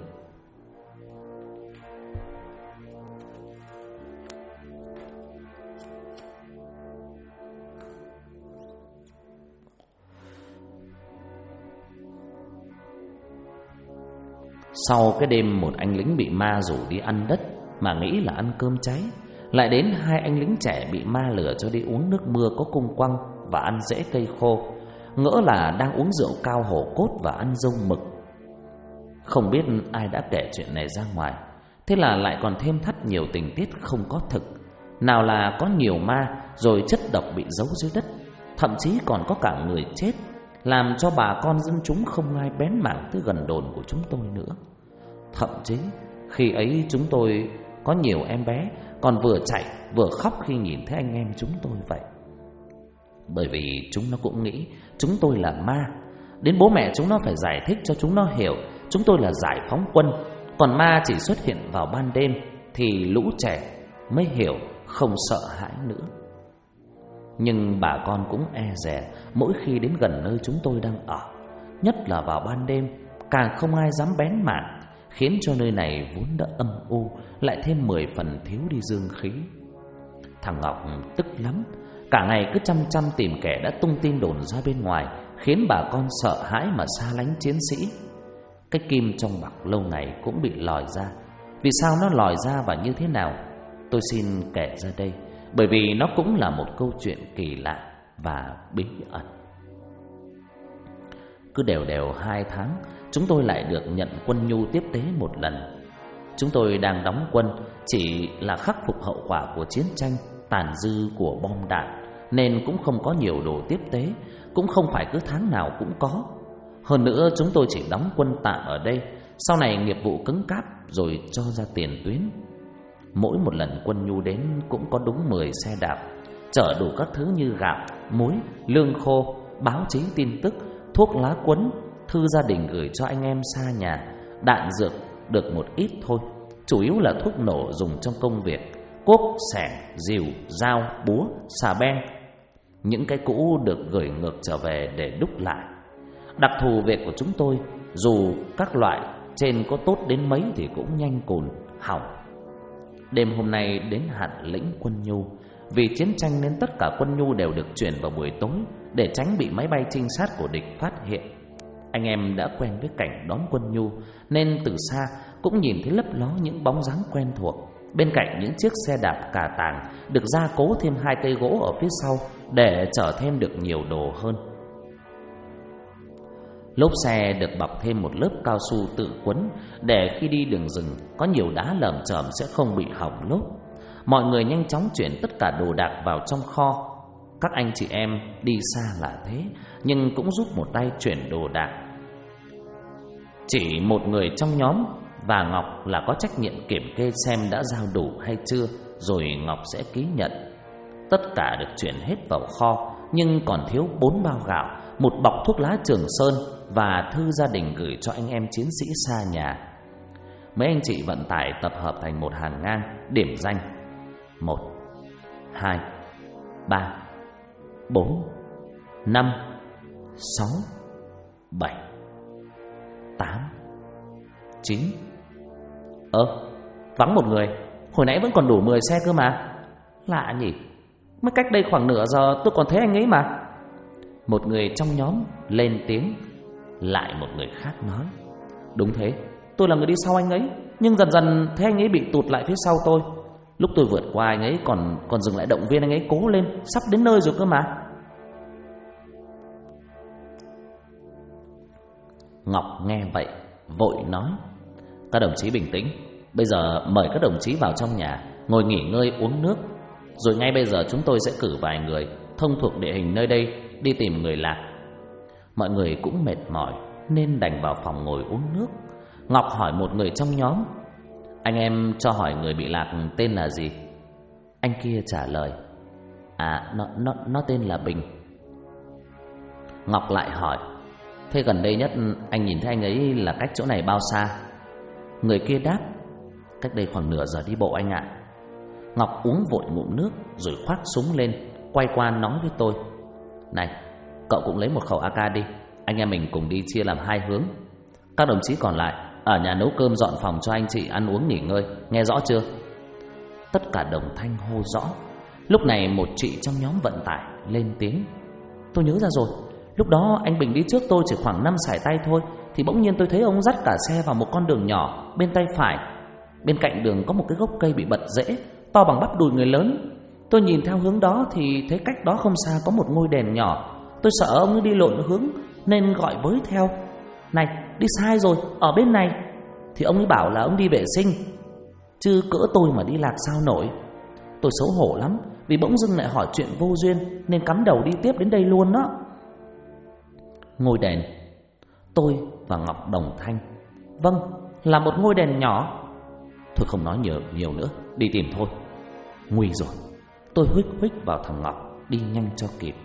Sau cái đêm một anh lính bị ma rủ đi ăn đất mà nghĩ là ăn cơm cháy, lại đến hai anh lính trẻ bị ma lừa cho đi uống nước mưa có cung quăng và ăn rễ cây khô, ngỡ là đang uống rượu cao hổ cốt và ăn dâu mực. Không biết ai đã kể chuyện này ra ngoài, thế là lại còn thêm thắt nhiều tình tiết không có thực. Nào là có nhiều ma, rồi chất độc bị giấu dưới đất, thậm chí còn có cả người chết, làm cho bà con dân chúng không ai bén mảng tới gần đồn của chúng tôi nữa. Thậm chí khi ấy chúng tôi có nhiều em bé còn vừa chạy vừa khóc khi nhìn thấy anh em chúng tôi vậy. Bởi vì chúng nó cũng nghĩ chúng tôi là ma. Đến bố mẹ chúng nó phải giải thích cho chúng nó hiểu chúng tôi là giải phóng quân, còn ma chỉ xuất hiện vào ban đêm, thì lũ trẻ mới hiểu, không sợ hãi nữa. Nhưng bà con cũng e dè mỗi khi đến gần nơi chúng tôi đang ở, nhất là vào ban đêm, càng không ai dám bén mảng, khiến cho nơi này vốn đã âm u lại thêm 10 phần thiếu đi dương khí. Thằng Ngọc tức lắm, cả ngày cứ chăm chăm tìm kẻ đã tung tin đồn ra bên ngoài, khiến bà con sợ hãi mà xa lánh chiến sĩ. Cái kim trong bọc lâu ngày cũng bị lòi ra. Vì sao nó lòi ra và như thế nào, tôi xin kể ra đây, bởi vì nó cũng là một câu chuyện kỳ lạ và bí ẩn. Cứ đều đều 2 tháng, chúng tôi lại được nhận quân nhu tiếp tế một lần. Chúng tôi đang đóng quân chỉ là khắc phục hậu quả của chiến tranh, tàn dư của bom đạn, nên cũng không có nhiều đồ tiếp tế, cũng không phải cứ tháng nào cũng có. Hơn nữa chúng tôi chỉ đóng quân tạm ở đây, sau này nghiệp vụ cứng cáp rồi cho ra tiền tuyến. Mỗi một lần quân nhu đến cũng có đúng 10 xe đạp, chở đủ các thứ như gạo, muối, lương khô, báo chí tin tức, thuốc lá quấn, thư gia đình gửi cho anh em xa nhà, đạn dược được một ít thôi, chủ yếu là thuốc nổ dùng trong công việc, cuốc, xẻng, rìu, dao, búa, xà beng. Những cái cũ được gửi ngược trở về để đúc lại. Đặc thù việc của chúng tôi, dù các loại trên có tốt đến mấy thì cũng nhanh cùn, hỏng. Đêm hôm nay đến hạn lĩnh quân nhu. Vì chiến tranh nên tất cả quân nhu đều được chuyển vào buổi tối, để tránh bị máy bay trinh sát của địch phát hiện. Anh em đã quen với cảnh đón quân nhu, nên từ xa cũng nhìn thấy lấp ló những bóng dáng quen thuộc. Bên cạnh những chiếc xe đạp cà tàng được gia cố thêm 2 cây gỗ ở phía sau để chở thêm được nhiều đồ hơn. Lốp xe được bọc thêm một lớp cao su tự quấn, để khi đi đường rừng có nhiều đá lởm chởm sẽ không bị hỏng lốp. Mọi người nhanh chóng chuyển tất cả đồ đạc vào trong kho. Các anh chị em đi xa là thế, nhưng cũng giúp một tay chuyển đồ đạc. Chỉ một người trong nhóm và Ngọc là có trách nhiệm kiểm kê xem đã giao đủ hay chưa, rồi Ngọc sẽ ký nhận. Tất cả được chuyển hết vào kho, nhưng còn thiếu 4 bao gạo, một bọc thuốc lá Trường Sơn và thư gia đình gửi cho anh em chiến sĩ xa nhà. Mấy anh chị vận tải tập hợp thành một hàng ngang, điểm danh 1, 2, 3, 4, 5, 6, 7, 8, 9. Vắng một người. Hồi nãy vẫn còn đủ 10 xe cơ mà. Lạ nhỉ, mới cách đây khoảng nửa giờ tôi còn thấy anh ấy mà. Một người trong nhóm lên tiếng. Lại một người khác nói. Đúng thế, tôi là người đi sau anh ấy, nhưng dần dần thấy anh ấy bị tụt lại phía sau tôi. Lúc tôi vượt qua anh ấy còn dừng lại động viên anh ấy cố lên, sắp đến nơi rồi cơ mà. Ngọc nghe vậy vội nói. Các đồng chí bình tĩnh, bây giờ mời các đồng chí vào trong nhà ngồi nghỉ ngơi uống nước, rồi ngay bây giờ chúng tôi sẽ cử vài người thông thuộc địa hình nơi đây đi tìm người lạc. Mọi người cũng mệt mỏi nên đành vào phòng ngồi uống nước. Ngọc hỏi một người trong nhóm. Anh em cho hỏi người bị lạc tên là gì? Anh kia trả lời. Nó tên là Bình. Ngọc lại hỏi. Thế gần đây nhất anh nhìn thấy anh ấy là cách chỗ này bao xa? Người kia đáp: cách đây khoảng nửa giờ đi bộ anh ạ. Ngọc uống vội ngụm nước rồi khoác súng lên, quay qua nói với tôi: này, cậu cũng lấy một khẩu AK đi, anh em mình cùng đi chia làm hai hướng. Các đồng chí còn lại ở nhà nấu cơm dọn phòng cho anh chị ăn uống nghỉ ngơi, nghe rõ chưa? Tất cả đồng thanh hô rõ. Lúc này một chị trong nhóm vận tải lên tiếng: tôi nhớ ra rồi, lúc đó anh Bình đi trước tôi chỉ khoảng 5 sải tay thôi, thì bỗng nhiên tôi thấy ông dắt cả xe vào một con đường nhỏ bên tay phải. Bên cạnh đường có một cái gốc cây bị bật rễ to bằng bắp đùi người lớn. Tôi nhìn theo hướng đó thì thấy cách đó không xa có một ngôi đèn nhỏ. Tôi sợ ông ấy đi lộn hướng nên gọi với theo: này, đi sai rồi, ở bên này. Thì ông ấy bảo là ông đi vệ sinh, chứ cỡ tôi mà đi lạc sao nổi. Tôi xấu hổ lắm vì bỗng dưng lại hỏi chuyện vô duyên, nên cắm đầu đi tiếp đến đây luôn đó. Ngôi đèn. Tôi và Ngọc đồng thanh: vâng, là một ngôi đèn nhỏ. Thôi không nói nhiều nữa, đi tìm thôi. Nguy rồi. Tôi huých vào thằng Ngọc, đi nhanh cho kịp.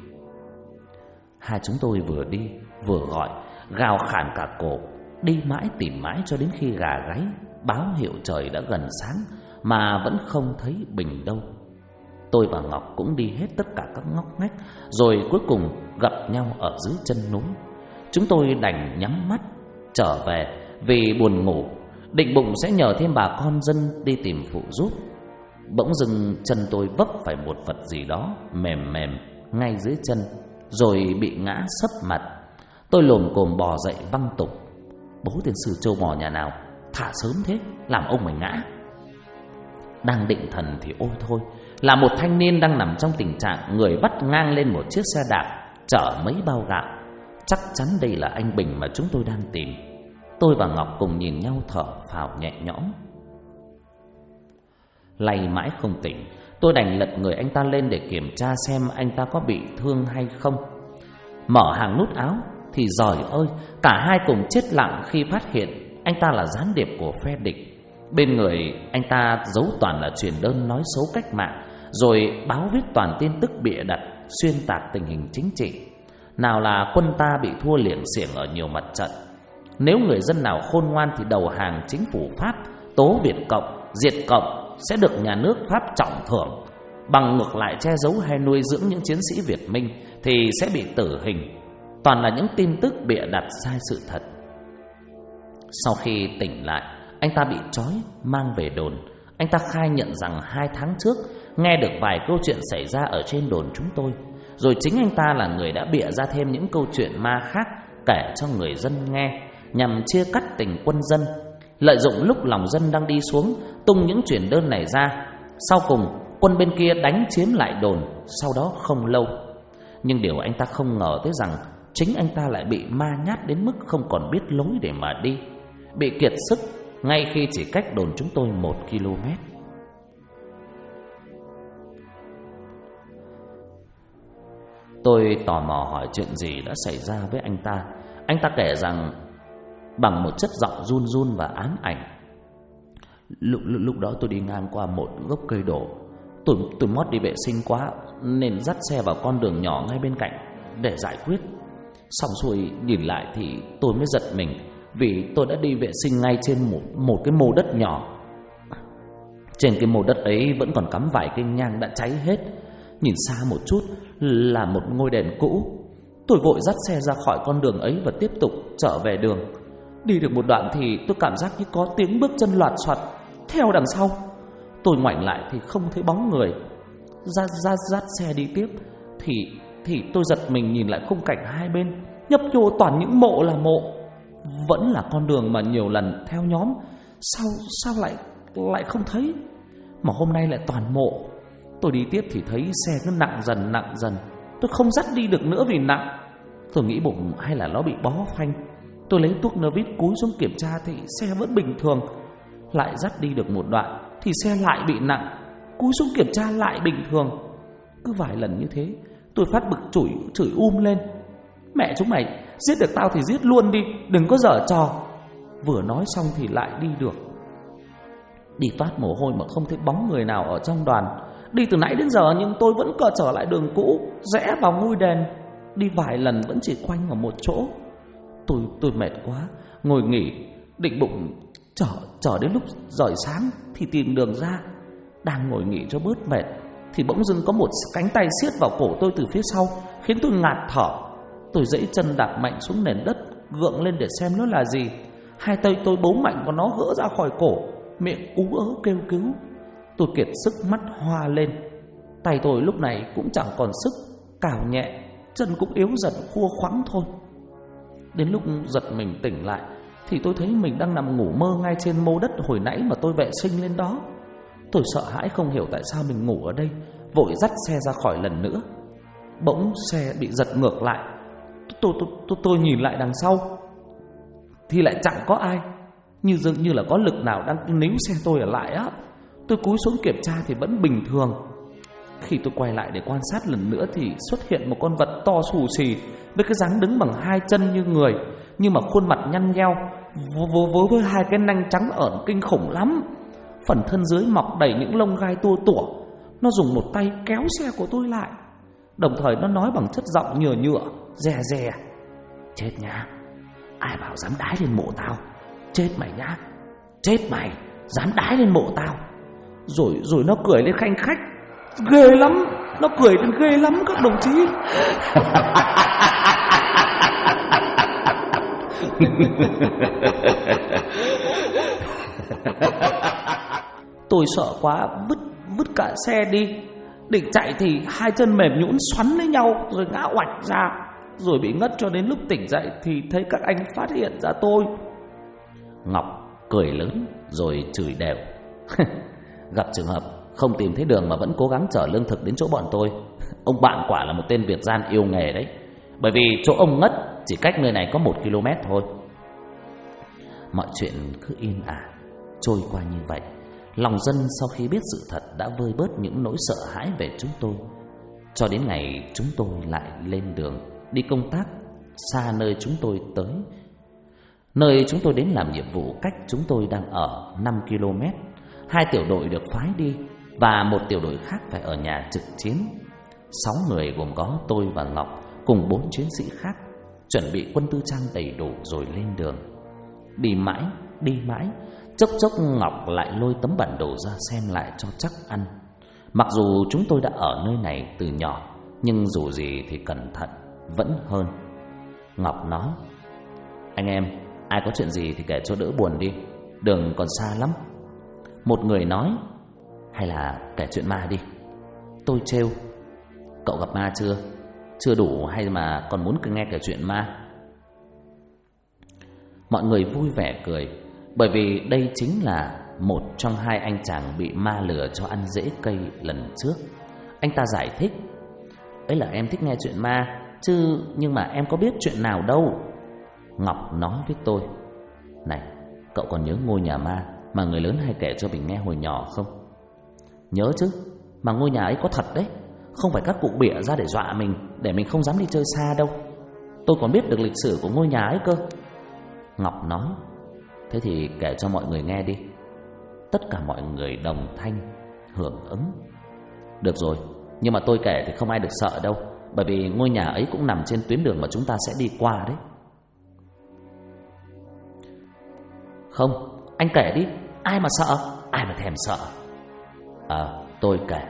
Hai chúng tôi vừa đi vừa gọi, gào khản cả cổ, đi mãi tìm mãi cho đến khi gà gáy báo hiệu trời đã gần sáng mà vẫn không thấy Bình đâu. Tôi và Ngọc cũng đi hết tất cả các ngóc ngách, rồi cuối cùng gặp nhau ở dưới chân núi. Chúng tôi đành nhắm mắt trở về vì buồn ngủ, định bụng sẽ nhờ thêm bà con dân đi tìm phụ giúp. Bỗng dưng chân tôi vấp phải một vật gì đó mềm mềm ngay dưới chân, rồi bị ngã sấp mặt. Tôi lồm cồm bò dậy văng tục: bố tiên sư trâu bò nhà nào thả sớm thế, làm ông mày ngã. Đang định thần thì ôi thôi, là một thanh niên đang nằm trong tình trạng người vắt ngang lên một chiếc xe đạp chở mấy bao gạo. Chắc chắn đây là anh Bình mà chúng tôi đang tìm. Tôi và Ngọc cùng nhìn nhau thở phào nhẹ nhõm. Lay mãi không tỉnh, tôi đành lật người anh ta lên để kiểm tra xem anh ta có bị thương hay không. Mở hàng nút áo thì giời ơi, cả hai cùng chết lặng khi phát hiện anh ta là gián điệp của phe địch. Bên người anh ta giấu toàn là truyền đơn nói xấu cách mạng, rồi báo viết toàn tin tức bịa đặt xuyên tạc tình hình chính trị. Nào là quân ta bị thua liệng xiềng ở nhiều mặt trận, nếu người dân nào khôn ngoan thì đầu hàng chính phủ Pháp, tố Việt Cộng, diệt Cộng sẽ được nhà nước Pháp trọng thưởng. Bằng ngược lại che giấu hay nuôi dưỡng những chiến sĩ Việt Minh thì sẽ bị tử hình. Toàn là những tin tức bịa đặt sai sự thật. Sau khi tỉnh lại, anh ta bị trói mang về đồn. Anh ta khai nhận rằng 2 tháng trước nghe được vài câu chuyện xảy ra ở trên đồn chúng tôi, rồi chính anh ta là người đã bịa ra thêm những câu chuyện ma khác kể cho người dân nghe, nhằm chia cắt tình quân dân, lợi dụng lúc lòng dân đang đi xuống tung những truyền đơn này ra. Sau cùng quân bên kia đánh chiếm lại đồn sau đó không lâu. Nhưng điều anh ta không ngờ tới rằng chính anh ta lại bị ma nhát đến mức không còn biết lối để mà đi, bị kiệt sức ngay khi chỉ cách đồn chúng tôi 1 km. Tôi tò mò hỏi chuyện gì đã xảy ra với anh ta. Anh ta kể rằng bằng một chất giọng run run và ám ảnh: Lúc đó tôi đi ngang qua một gốc cây đổ. Tôi mót đi vệ sinh quá nên dắt xe vào con đường nhỏ ngay bên cạnh để giải quyết. Xong xuôi nhìn lại thì tôi mới giật mình, vì tôi đã đi vệ sinh ngay trên một cái mô đất nhỏ. Trên cái mô đất ấy vẫn còn cắm vài cây nhang đã cháy hết. Nhìn xa một chút là một ngôi đèn cũ. Tôi vội dắt xe ra khỏi con đường ấy và tiếp tục trở về đường. Đi được một đoạn thì tôi cảm giác như có tiếng bước chân loạt soạt theo đằng sau. Tôi ngoảnh lại thì không thấy bóng người. Dắt xe đi tiếp thì tôi giật mình nhìn lại khung cảnh hai bên nhấp nhô toàn những mộ là mộ. Vẫn là con đường mà nhiều lần theo nhóm. Sao lại không thấy, mà hôm nay lại toàn mộ. Tôi đi tiếp thì thấy xe cứ nặng dần. Tôi không dắt đi được nữa vì nặng. Tôi nghĩ bụng hay là nó bị bó phanh. Tôi lấy tuốc nơ vít cúi xuống kiểm tra thì xe vẫn bình thường. Lại dắt đi được một đoạn thì xe lại bị nặng, cúi xuống kiểm tra lại bình thường. Cứ vài lần như thế tôi phát bực chửi lên: mẹ chúng mày, giết được tao thì giết luôn đi, đừng có giở trò. Vừa nói xong thì lại đi được. Đi toát mồ hôi mà không thấy bóng người nào ở trong đoàn. Đi từ nãy đến giờ nhưng tôi vẫn trở lại đường cũ, rẽ vào ngôi đền. Đi vài lần vẫn chỉ quanh ở một chỗ. Tôi mệt quá, ngồi nghỉ, định bụng chờ đến lúc rời sáng thì tìm đường ra. Đang ngồi nghỉ cho bớt mệt thì bỗng dưng có một cánh tay siết vào cổ tôi từ phía sau, khiến tôi ngạt thở. Tôi giãy chân đạp mạnh xuống nền đất, gượng lên để xem nó là gì. Hai tay tôi bấu mạnh vào nó gỡ ra khỏi cổ, miệng ú ớ kêu cứu. Tôi kiệt sức, mắt hoa lên. Tay tôi lúc này cũng chẳng còn sức, cào nhẹ, chân cũng yếu dần khua khoắng thôi. Đến lúc giật mình tỉnh lại thì tôi thấy mình đang nằm ngủ mơ ngay trên mô đất hồi nãy mà tôi vệ sinh lên đó. Tôi sợ hãi không hiểu tại sao mình ngủ ở đây, vội dắt xe ra khỏi lần nữa. Bỗng xe bị giật ngược lại. Tôi nhìn lại đằng sau thì lại chẳng có ai, dường như là có lực nào đang níu xe tôi ở lại á. Tôi cúi xuống kiểm tra thì vẫn bình thường. Khi tôi quay lại để quan sát lần nữa thì xuất hiện một con vật to xù xì, với cái dáng đứng bằng hai chân như người, nhưng mà khuôn mặt nhăn nheo, với hai cái nanh trắng ởn kinh khủng lắm. Phần thân dưới mọc đầy những lông gai tua tủa. Nó dùng một tay kéo xe của tôi lại, đồng thời nó nói bằng chất giọng nhựa dè dè: "Chết nhá, ai bảo dám đái lên mộ tao? Chết mày nhá, chết mày, dám đái lên mộ tao." Rồi nó cười lên khanh khách, ghê lắm, nó cười đến ghê lắm các đồng chí. Tôi sợ quá, vứt cả xe đi. Định chạy thì hai chân mềm nhũn xoắn lấy nhau rồi ngã oạch ra, rồi bị ngất cho đến lúc tỉnh dậy thì thấy các anh phát hiện ra tôi. Ngọc cười lớn rồi chửi đều: "Gặp trường hợp không tìm thấy đường mà vẫn cố gắng chở lương thực đến chỗ bọn tôi, ông bạn quả là một tên việt gian yêu nghề đấy. Bởi vì chỗ ông ngất chỉ cách nơi này có 1 km thôi." Mọi chuyện cứ yên ả trôi qua như vậy. Lòng dân sau khi biết sự thật đã vơi bớt những nỗi sợ hãi về chúng tôi. Cho đến ngày chúng tôi lại lên đường đi công tác xa nơi chúng tôi tới. Nơi chúng tôi đến làm nhiệm vụ cách chúng tôi đang ở 5 km. 2 tiểu đội được phái đi và một tiểu đội khác phải ở nhà trực chiến. 6 người gồm có tôi và Ngọc cùng 4 chiến sĩ khác, chuẩn bị quân tư trang đầy đủ rồi lên đường. Đi mãi, chốc chốc Ngọc lại lôi tấm bản đồ ra xem lại cho chắc ăn. Mặc dù chúng tôi đã ở nơi này từ nhỏ, nhưng dù gì thì cẩn thận vẫn hơn. Ngọc nói: "Anh em, ai có chuyện gì thì kể cho đỡ buồn đi, đường còn xa lắm." Một người nói: "Hay là kể chuyện ma đi." Tôi trêu: "Cậu gặp ma chưa? Chưa đủ hay mà còn muốn nghe kể chuyện ma?" Mọi người vui vẻ cười, bởi vì đây chính là một trong 2 anh chàng bị ma lừa cho ăn rễ cây lần trước. Anh ta giải thích: "Ấy là em thích nghe chuyện ma chứ, nhưng mà em có biết chuyện nào đâu." Ngọc nói với tôi: "Này, cậu còn nhớ ngôi nhà ma mà người lớn hay kể cho mình nghe hồi nhỏ không?" "Nhớ chứ, mà ngôi nhà ấy có thật đấy, không phải các cụ bịa ra để dọa mình, để mình không dám đi chơi xa đâu. Tôi còn biết được lịch sử của ngôi nhà ấy cơ." Ngọc nói: "Thế thì kể cho mọi người nghe đi." Tất cả mọi người đồng thanh hưởng ứng: "Được rồi, nhưng mà tôi kể thì không ai được sợ đâu, bởi vì ngôi nhà ấy cũng nằm trên tuyến đường mà chúng ta sẽ đi qua đấy." "Không, anh kể đi, ai mà sợ, ai mà thèm sợ." Tôi kể.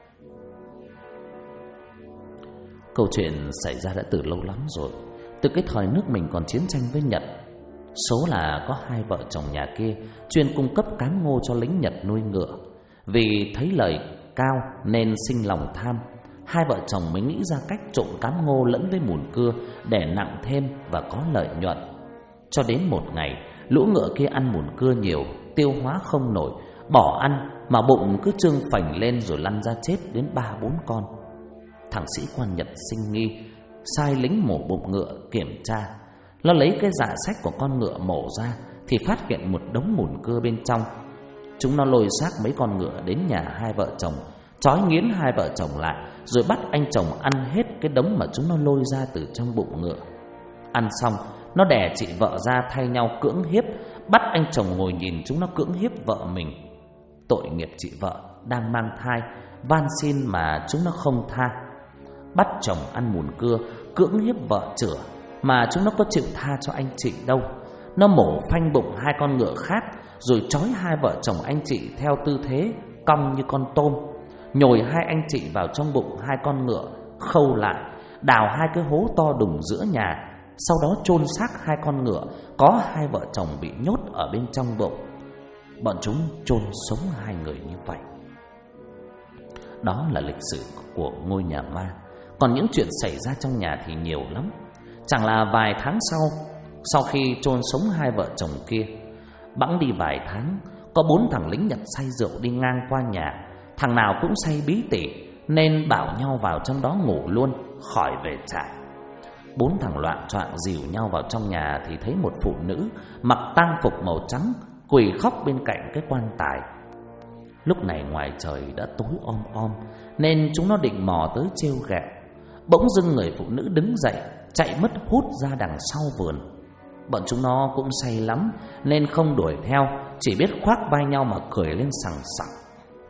Câu chuyện xảy ra đã từ lâu lắm rồi, từ cái thời nước mình còn chiến tranh với Nhật. Số là có 2 vợ chồng nhà kia chuyên cung cấp cám ngô cho lính Nhật nuôi ngựa. Vì thấy lời cao nên sinh lòng tham, 2 vợ chồng mới nghĩ ra cách trộn cám ngô lẫn với mùn cưa để nặng thêm và có lợi nhuận. Cho đến một ngày, lũ ngựa kia ăn mùn cưa nhiều, tiêu hóa không nổi, bỏ ăn mà bụng cứ trương phành lên rồi lăn ra chết đến 3-4 con. Thằng sĩ quan Nhật sinh nghi, sai lính mổ bụng ngựa kiểm tra. Nó lấy cái dạ sách của con ngựa mổ ra thì phát hiện một đống mùn cưa bên trong. Chúng nó lôi xác mấy con ngựa đến nhà 2 vợ chồng, trói nghiến 2 vợ chồng lại, rồi bắt anh chồng ăn hết cái đống mà chúng nó lôi ra từ trong bụng ngựa. Ăn xong, nó đè chị vợ ra thay nhau cưỡng hiếp, bắt anh chồng ngồi nhìn chúng nó cưỡng hiếp vợ mình. Tội nghiệp chị vợ đang mang thai, van xin mà chúng nó không tha. Bắt chồng ăn mùn cưa, cưỡng hiếp vợ chửa, mà chúng nó có chịu tha cho anh chị đâu. Nó mổ phanh bụng hai con ngựa khác, rồi trói hai vợ chồng anh chị theo tư thế cong như con tôm, nhồi hai anh chị vào trong bụng hai con ngựa, khâu lại, đào hai cái hố to đùng giữa nhà. Sau đó chôn xác hai con ngựa có hai vợ chồng bị nhốt ở bên trong bụng. Bọn chúng chôn sống hai người như vậy. Đó là lịch sử của ngôi nhà ma. Còn những chuyện xảy ra trong nhà thì nhiều lắm. Chẳng là vài tháng sau khi chôn sống hai vợ chồng kia, bẵng đi vài tháng, có 4 thằng lính Nhật say rượu đi ngang qua nhà. Thằng nào cũng say bí tỉ, nên bảo nhau vào trong đó ngủ luôn, khỏi về trại. 4 thằng loạn choạng dìu nhau vào trong nhà thì thấy một phụ nữ mặc tang phục màu trắng quỳ khóc bên cạnh cái quan tài. Lúc này ngoài trời đã tối om om, nên chúng nó định mò tới trêu ghẹo. Bỗng dưng người phụ nữ đứng dậy, chạy mất hút ra đằng sau vườn. Bọn chúng nó cũng say lắm nên không đuổi theo, chỉ biết khoác vai nhau mà cười lên sằng sặc.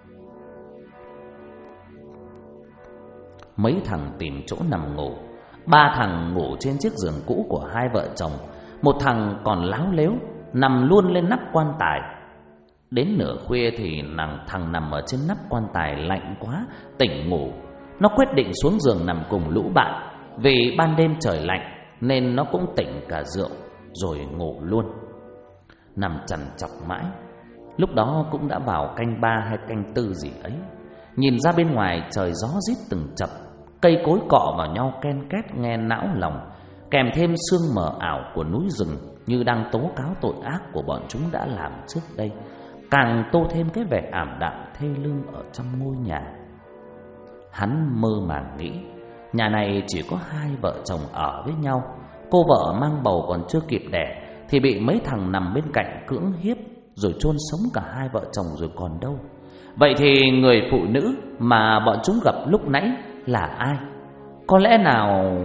Mấy thằng tìm chỗ nằm ngủ. 3 thằng ngủ trên chiếc giường cũ của hai vợ chồng. Một thằng còn láo lếu nằm luôn lên nắp quan tài. Đến nửa khuya thì thằng nằm ở trên nắp quan tài lạnh quá, tỉnh ngủ. Nó quyết định xuống giường nằm cùng lũ bạn. Vì ban đêm trời lạnh nên nó cũng tỉnh cả rượu, rồi ngủ luôn. Nằm trằn trọc mãi. Lúc đó cũng đã vào canh 3 hay canh 4 gì ấy. Nhìn ra bên ngoài trời gió rít từng chập, cây cối cọ vào nhau ken két nghe não lòng, kèm thêm sương mờ ảo của núi rừng như đang tố cáo tội ác của bọn chúng đã làm trước đây, càng tô thêm cái vẻ ảm đạm thê lương ở trong ngôi nhà. Hắn mơ màng nghĩ nhà này chỉ có hai vợ chồng ở với nhau. Cô vợ mang bầu còn chưa kịp đẻ thì bị mấy thằng nằm bên cạnh cưỡng hiếp, rồi chôn sống cả hai vợ chồng rồi còn đâu. Vậy thì người phụ nữ mà bọn chúng gặp lúc nãy là ai? Có lẽ nào...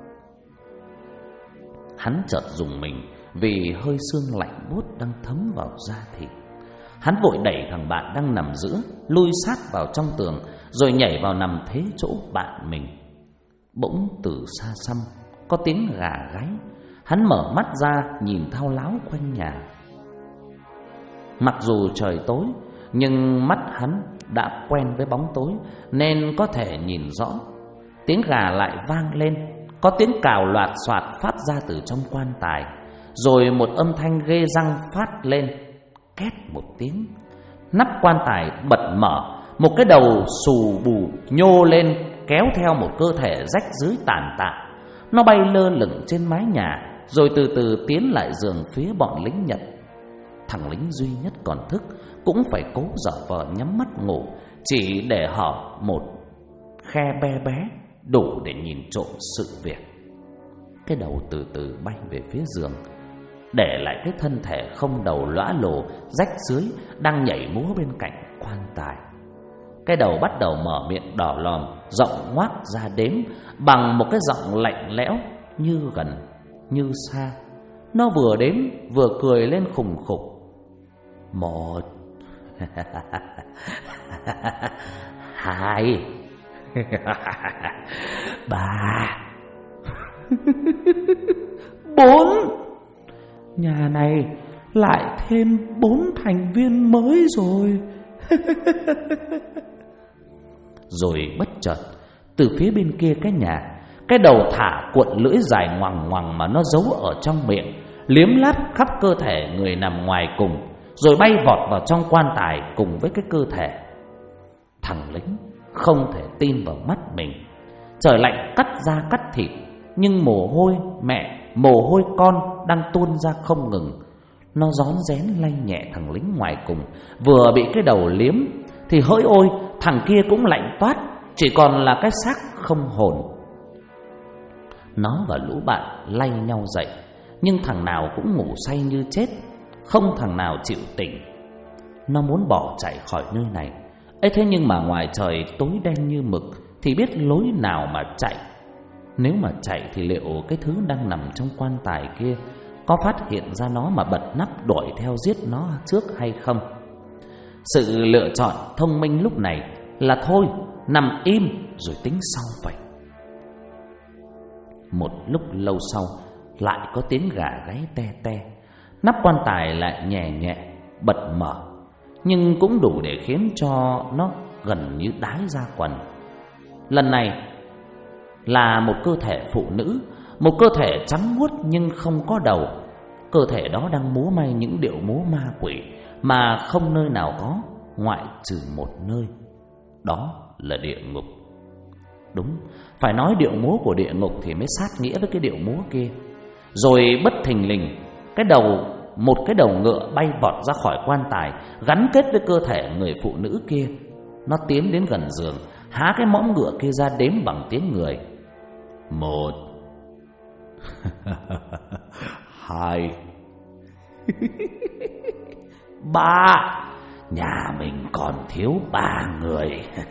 Hắn chợt rùng mình vì hơi sương lạnh buốt đang thấm vào da thịt. Hắn vội đẩy thằng bạn đang nằm giữa lui sát vào trong tường, rồi nhảy vào nằm thế chỗ bạn mình. Bỗng từ xa xăm có tiếng gà gáy. Hắn mở mắt ra nhìn thao láo quanh nhà. Mặc dù trời tối, nhưng mắt hắn đã quen với bóng tối nên có thể nhìn rõ. Tiếng gà lại vang lên, có tiếng cào loạt xoạt phát ra từ trong quan tài, rồi một âm thanh ghê răng phát lên, két một tiếng. Nắp quan tài bật mở, một cái đầu xù bù nhô lên, kéo theo một cơ thể rách rưới tàn tạ. Nó bay lơ lửng trên mái nhà, rồi từ từ tiến lại giường phía bọn lính Nhật. Thằng lính duy nhất còn thức cũng phải cố dở vờ nhắm mắt ngủ, chỉ để hở một khe bé bé đủ để nhìn trộm sự việc. Cái đầu từ từ bay về phía giường, để lại cái thân thể không đầu lõa lồ rách rưới đang nhảy múa bên cạnh quan tài. Cái đầu bắt đầu mở miệng đỏ lòm, rộng ngoác ra đếm bằng một cái giọng lạnh lẽo, như gần như xa. Nó vừa đếm vừa cười lên khùng khục. 1 2 3 4. Nhà này lại thêm 4 thành viên mới rồi. Rồi bất chợt từ phía bên kia cái nhà, cái đầu thả cuộn lưỡi dài ngoằng ngoằng mà nó giấu ở trong miệng, liếm láp khắp cơ thể người nằm ngoài cùng, rồi bay vọt vào trong quan tài cùng với cái cơ thể. Thằng lính không thể tin vào mắt mình. Trời lạnh cắt da cắt thịt, nhưng mồ hôi mẹ, mồ hôi con đang tuôn ra không ngừng. Nó rón rén lay nhẹ thằng lính ngoài cùng, vừa bị cái đầu liếm thì hỡi ôi, thằng kia cũng lạnh toát, chỉ còn là cái xác không hồn. Nó và lũ bạn lay nhau dậy, nhưng thằng nào cũng ngủ say như chết, không thằng nào chịu tỉnh. Nó muốn bỏ chạy khỏi nơi này ấy, thế nhưng mà ngoài trời tối đen như mực thì biết lối nào mà chạy. Nếu mà chạy thì liệu cái thứ đang nằm trong quan tài kia có phát hiện ra nó mà bật nắp đuổi theo giết nó trước hay không? Sự lựa chọn thông minh lúc này là thôi, nằm im rồi tính sau vậy. Một lúc lâu sau, lại có tiếng gà gáy te te. Nắp quan tài lại nhẹ nhẹ bật mở, nhưng cũng đủ để khiến cho nó gần như đái ra quần. Lần này là một cơ thể phụ nữ, một cơ thể trắng muốt nhưng không có đầu. Cơ thể đó đang múa may những điệu múa ma quỷ mà không nơi nào có, ngoại trừ một nơi, đó là địa ngục. Đúng, phải nói điệu múa của địa ngục thì mới sát nghĩa với cái điệu múa kia. Rồi bất thình lình, một cái đầu ngựa bay vọt ra khỏi quan tài, gắn kết với cơ thể người phụ nữ kia. Nó tiến đến gần giường, há cái mõm ngựa kia ra đếm bằng tiếng người. 1 2 3. Nhà mình còn thiếu 3 người.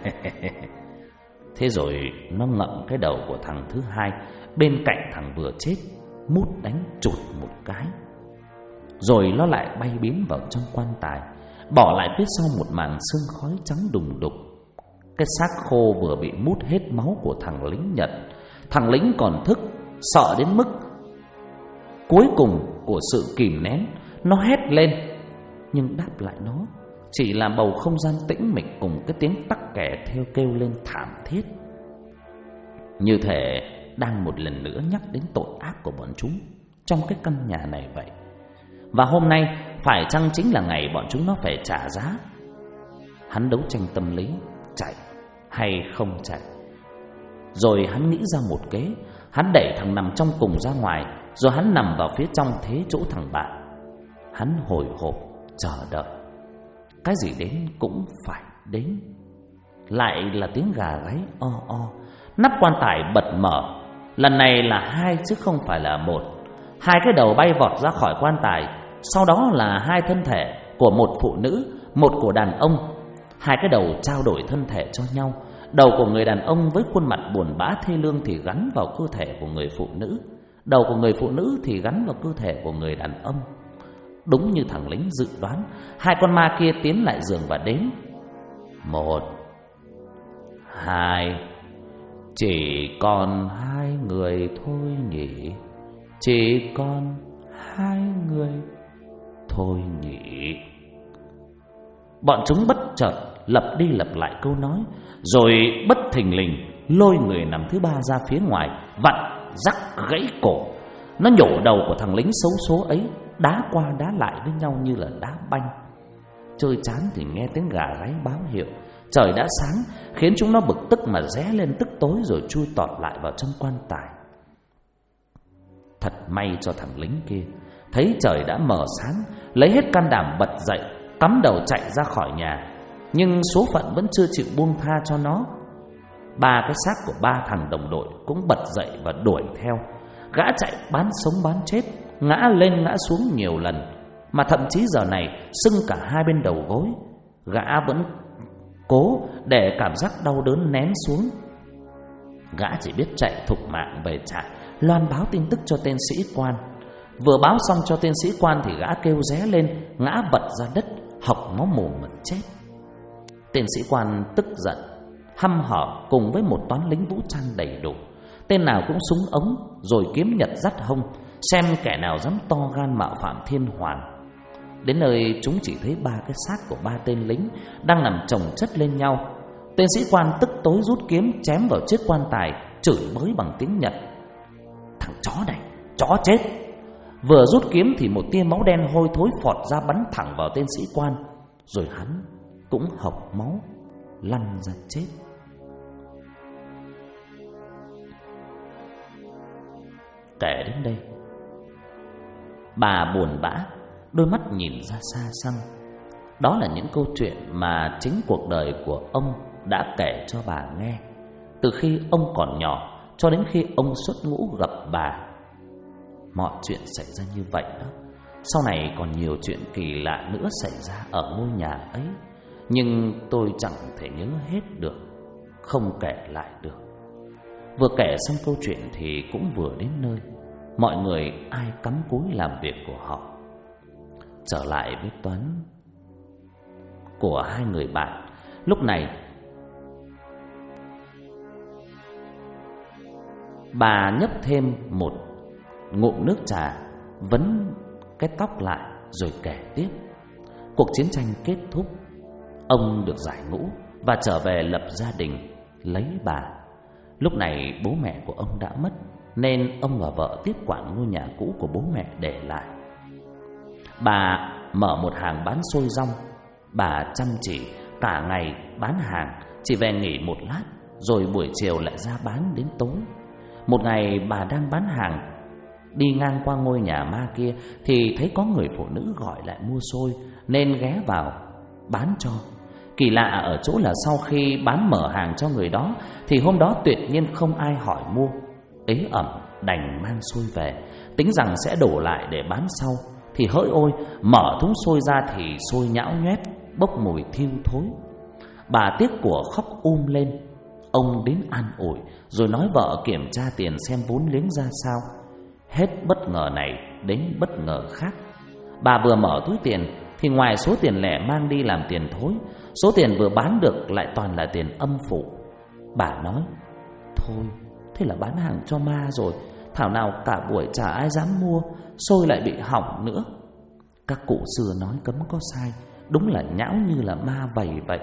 Thế rồi nó ngậm cái đầu của thằng thứ hai bên cạnh thằng vừa chết, mút đánh chụt một cái. Rồi nó lại bay biến vào trong quan tài, bỏ lại phía sau một mảng sương khói trắng đùng đục. Cái xác khô vừa bị mút hết máu của thằng lính Nhật. Thằng lính còn thức, sợ đến mức cuối cùng của sự kìm nén, nó hét lên. Nhưng đáp lại nó chỉ là bầu không gian tĩnh mịch cùng cái tiếng tắc kè theo kêu lên thảm thiết, như thể đang một lần nữa nhắc đến tội ác của bọn chúng trong cái căn nhà này vậy. Và hôm nay phải chăng chính là ngày bọn chúng nó phải trả giá? Hắn đấu tranh tâm lý, chạy hay không chạy. Rồi hắn nghĩ ra một kế. Hắn đẩy thằng nằm trong cùng ra ngoài, rồi hắn nằm vào phía trong thế chỗ thằng bạn. Hắn hồi hộp chờ đợi. Cái gì đến cũng phải đến. Lại là tiếng gà gáy o o. Nắp quan tài bật mở. Lần này là 2 chứ không phải là 1. 2 cái đầu bay vọt ra khỏi quan tài. Sau đó là 2 thân thể, của một phụ nữ, một của đàn ông. 2 cái đầu trao đổi thân thể cho nhau. Đầu của người đàn ông với khuôn mặt buồn bã thê lương thì gắn vào cơ thể của người phụ nữ. Đầu của người phụ nữ thì gắn vào cơ thể của người đàn ông. Đúng như thằng lính dự đoán, 2 con ma kia tiến lại giường và đếm. 1 2. Chỉ còn 2 người thôi nhỉ? Chỉ còn 2 người thôi nhỉ? Bọn chúng bất chợt lặp đi lặp lại câu nói, rồi bất thình lình lôi người nằm thứ 3 ra phía ngoài, vặn rắc gãy cổ. Nó nhổ đầu của thằng lính xấu số ấy đá qua đá lại với nhau như là đá banh. Chơi chán thì nghe tiếng gà gáy báo hiệu trời đã sáng, khiến chúng nó bực tức mà ré lên tức tối, rồi chui tọt lại vào trong quan tài. Thật may cho thằng lính kia, thấy trời đã mờ sáng, lấy hết can đảm bật dậy, cắm đầu chạy ra khỏi nhà. Nhưng số phận vẫn chưa chịu buông tha cho nó. 3 cái xác của 3 thằng đồng đội cũng bật dậy và đuổi theo. Gã chạy bán sống bán chết, ngã lên ngã xuống nhiều lần, mà thậm chí giờ này sưng cả 2 bên đầu gối. Gã vẫn cố để cảm giác đau đớn nén xuống. Gã chỉ biết chạy thục mạng về trại, loan báo tin tức cho tên sĩ quan. Vừa báo xong cho tên sĩ quan thì gã kêu ré lên, ngã vật ra đất, hộc máu mồm mà chết. Tên sĩ quan tức giận, hăm hở cùng với một toán lính vũ trang đầy đủ. Tên nào cũng súng ống, rồi kiếm nhật dắt hông, xem kẻ nào dám to gan mạo phạm thiên hoàng. Đến nơi chúng chỉ thấy 3 cái xác của 3 tên lính đang nằm chồng chất lên nhau. Tên sĩ quan tức tối rút kiếm chém vào chiếc quan tài, chửi bới bằng tiếng Nhật. Thằng chó này, chó chết! Vừa rút kiếm thì một tia máu đen hôi thối phọt ra bắn thẳng vào tên sĩ quan, rồi hắn cũng hộc máu lăn ra chết. Kể đến đây, bà buồn bã, đôi mắt nhìn ra xa xăm. Đó là những câu chuyện mà chính cuộc đời của ông đã kể cho bà nghe, từ khi ông còn nhỏ cho đến khi ông xuất ngũ gặp bà. Mọi chuyện xảy ra như vậy đó. Sau này còn nhiều chuyện kỳ lạ nữa xảy ra ở ngôi nhà ấy, nhưng tôi chẳng thể nhớ hết được, không kể lại được. Vừa kể xong câu chuyện thì cũng vừa đến nơi. Mọi người ai cắm cúi làm việc của họ. Trở lại với Toán của 2 người bạn. Lúc này bà nhấp thêm một ngụm nước trà, vấn cái tóc lại rồi kể tiếp. Cuộc chiến tranh kết thúc, ông được giải ngũ và trở về lập gia đình, lấy bà. Lúc này bố mẹ của ông đã mất, nên ông và vợ tiếp quản ngôi nhà cũ của bố mẹ để lại. Bà mở một hàng bán xôi rong. Bà chăm chỉ cả ngày bán hàng, chỉ về nghỉ một lát, rồi buổi chiều lại ra bán đến tối. Một ngày bà đang bán hàng, đi ngang qua ngôi nhà ma kia thì thấy có người phụ nữ gọi lại mua xôi, nên ghé vào bán cho. Kỳ lạ ở chỗ là sau khi bán mở hàng cho người đó thì hôm đó tuyệt nhiên không ai hỏi mua. Ế ẩm đành mang xôi về, tính rằng sẽ đổ lại để bán sau. Thì hỡi ôi, mở thúng xôi ra thì xôi nhão nhoét, bốc mùi thiêu thối. Bà tiếc của khóc lên. Ông đến an ủi, rồi nói vợ kiểm tra tiền xem vốn liếng ra sao. Hết bất ngờ này đến bất ngờ khác. Bà vừa mở túi tiền thì ngoài số tiền lẻ mang đi làm tiền thối, số tiền vừa bán được lại toàn là tiền âm phủ. Bà nói, thôi, thế là bán hàng cho ma rồi. Thảo nào cả buổi chả ai dám mua, xôi lại bị hỏng nữa. Các cụ xưa nói cấm có sai, đúng là nhão như là ma vầy vậy.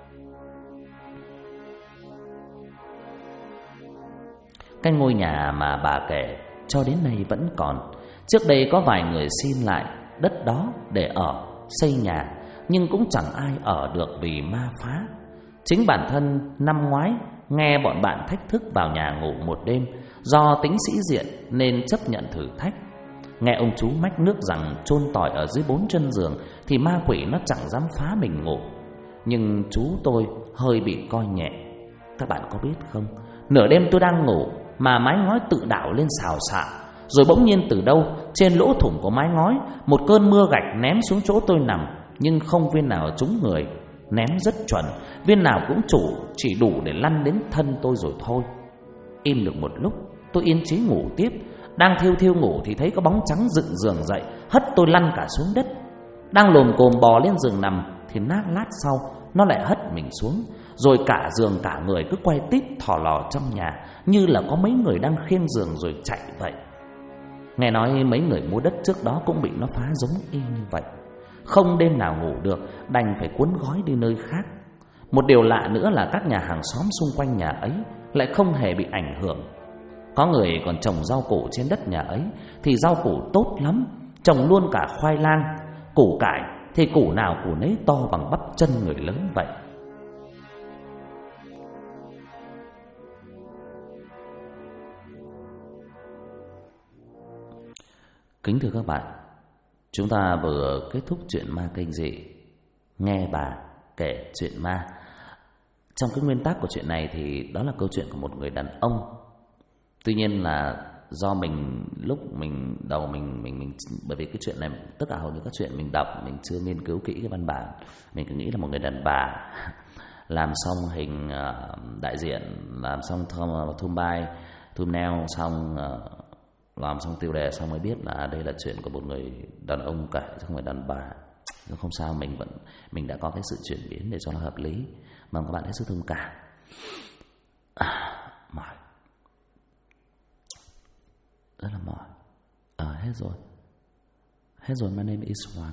Cái ngôi nhà mà bà kể cho đến nay vẫn còn. Trước đây có vài người xin lại đất đó để ở, xây nhà, nhưng cũng chẳng ai ở được vì ma phá. Chính bản thân năm ngoái nghe bọn bạn thách thức vào nhà ngủ một đêm, do tính sĩ diện nên chấp nhận thử thách. Nghe ông chú mách nước rằng chôn tỏi ở dưới 4 chân giường thì ma quỷ nó chẳng dám phá mình ngủ. Nhưng chú tôi hơi bị coi nhẹ. Các bạn có biết không, nửa đêm tôi đang ngủ mà mái ngói tự đảo lên xào xạc, rồi bỗng nhiên từ đâu trên lỗ thủng của mái ngói một cơn mưa gạch ném xuống chỗ tôi nằm, nhưng không viên nào trúng người. Ném rất chuẩn, viên nào cũng chỉ đủ để lăn đến thân tôi rồi thôi. Im được một lúc, tôi yên chí ngủ tiếp. Đang thiêu ngủ thì thấy có bóng trắng dựng giường dậy, hất tôi lăn cả xuống đất. Đang lồm cồm bò lên giường nằm thì lát sau nó lại hất mình xuống, rồi cả giường cả người cứ quay tít thò lò trong nhà, như là có mấy người đang khiêng giường rồi chạy vậy. Nghe nói mấy người mua đất trước đó cũng bị nó phá giống y như vậy. Không đêm nào ngủ được, đành phải cuốn gói đi nơi khác. Một điều lạ nữa là các nhà hàng xóm xung quanh nhà ấy lại không hề bị ảnh hưởng. Có người còn trồng rau củ trên đất nhà ấy thì rau củ tốt lắm, trồng luôn cả khoai lang, củ cải thì củ nào củ nấy to bằng bắp chân người lớn vậy. Kính thưa các bạn, chúng ta vừa kết thúc chuyện ma kinh dị, nghe bà kể chuyện ma. Trong cái nguyên tắc của chuyện này thì đó là câu chuyện của một người đàn ông. Tuy nhiên là do mình lúc mình đầu mình bởi vì cái chuyện này tất cả hầu như các chuyện mình đọc mình chưa nghiên cứu kỹ cái văn bản, mình cứ nghĩ là một người đàn bà làm xong hình đại diện, làm xong thumbnail xong làm xong tiêu đề xong mới biết là đây là chuyện của một người đàn ông cả, chứ không phải đàn bà. Nhưng không sao, mình đã có cái sự chuyển biến để cho nó hợp lý. Mong các bạn hết sức thông cảm. Mỏi, rất là mỏi. Hết rồi. My name is Hoàng.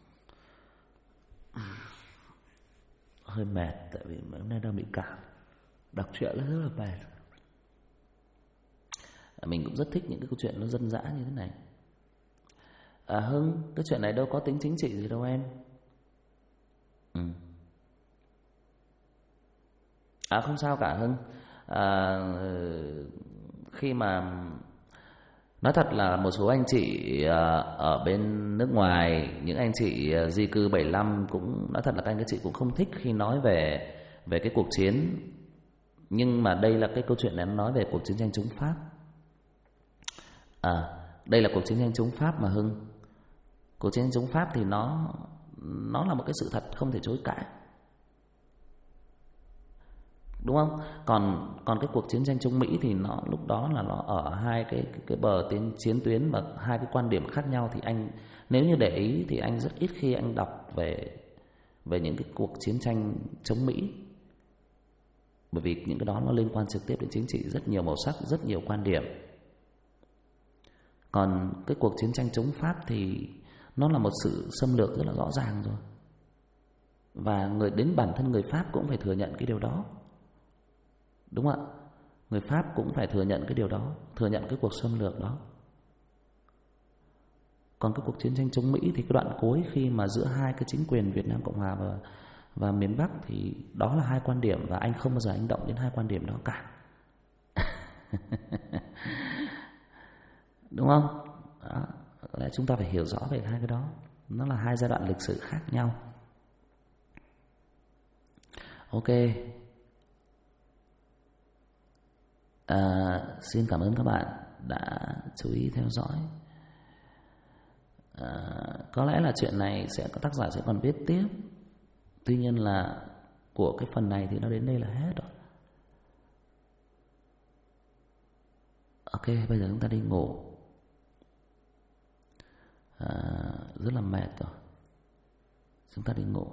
Hơi mệt tại vì hôm nay đang bị cảm, đọc truyện rất là mệt. Mình cũng rất thích những cái câu chuyện nó dân dã như thế này. Hưng, cái chuyện này đâu có tính chính trị gì đâu em. Không sao cả Hưng. Khi mà nói thật là một số anh chị ở bên nước ngoài, những anh chị di cư 75 cũng nói thật là các anh các chị cũng không thích khi nói về cái cuộc chiến. Nhưng mà đây là cái câu chuyện này nó nói về cuộc chiến tranh chống Pháp. Đây là cuộc chiến tranh chống Pháp mà Hưng. Cuộc chiến tranh chống Pháp thì nó là một cái sự thật không thể chối cãi, đúng không? Còn cái cuộc chiến tranh chống Mỹ thì nó lúc đó là nó ở hai cái bờ chiến tuyến và hai cái quan điểm khác nhau. Thì anh nếu như để ý thì anh rất ít khi anh đọc về những cái cuộc chiến tranh chống Mỹ, bởi vì những cái đó nó liên quan trực tiếp đến chính trị, rất nhiều màu sắc, rất nhiều quan điểm. Còn cái cuộc chiến tranh chống Pháp thì nó là một sự xâm lược rất là rõ ràng rồi. Và đến bản thân người Pháp cũng phải thừa nhận cái điều đó. Đúng không ạ? Người Pháp cũng phải thừa nhận cái điều đó, thừa nhận cái cuộc xâm lược đó. Còn cái cuộc chiến tranh chống Mỹ thì cái đoạn cuối khi mà giữa hai cái chính quyền Việt Nam Cộng Hòa và miền Bắc thì đó là hai quan điểm, và anh không bao giờ anh động đến hai quan điểm đó cả. Đúng không? Đó. Có lẽ chúng ta phải hiểu rõ về hai cái đó. Nó là hai giai đoạn lịch sử khác nhau. Ok. Xin cảm ơn các bạn đã chú ý theo dõi. Có lẽ là chuyện này tác giả sẽ còn viết tiếp. Tuy nhiên là của cái phần này thì nó đến đây là hết rồi. Ok, bây giờ chúng ta đi ngủ. Rất là mệt rồi. Chúng ta đi ngủ.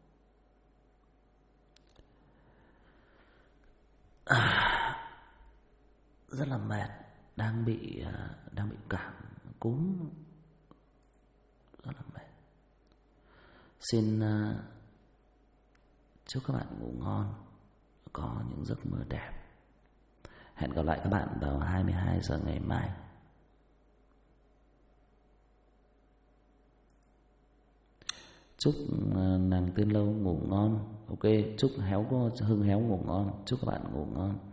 Rất là mệt, đang bị cảm cúm, rất là mệt. Xin chúc các bạn ngủ ngon, có những giấc mơ đẹp. Hẹn gặp lại các bạn vào 22 giờ ngày mai. Chúc nàng Tiên Lâu ngủ ngon. Ok, chúc Hưng Héo ngủ ngon. Chúc các bạn ngủ ngon.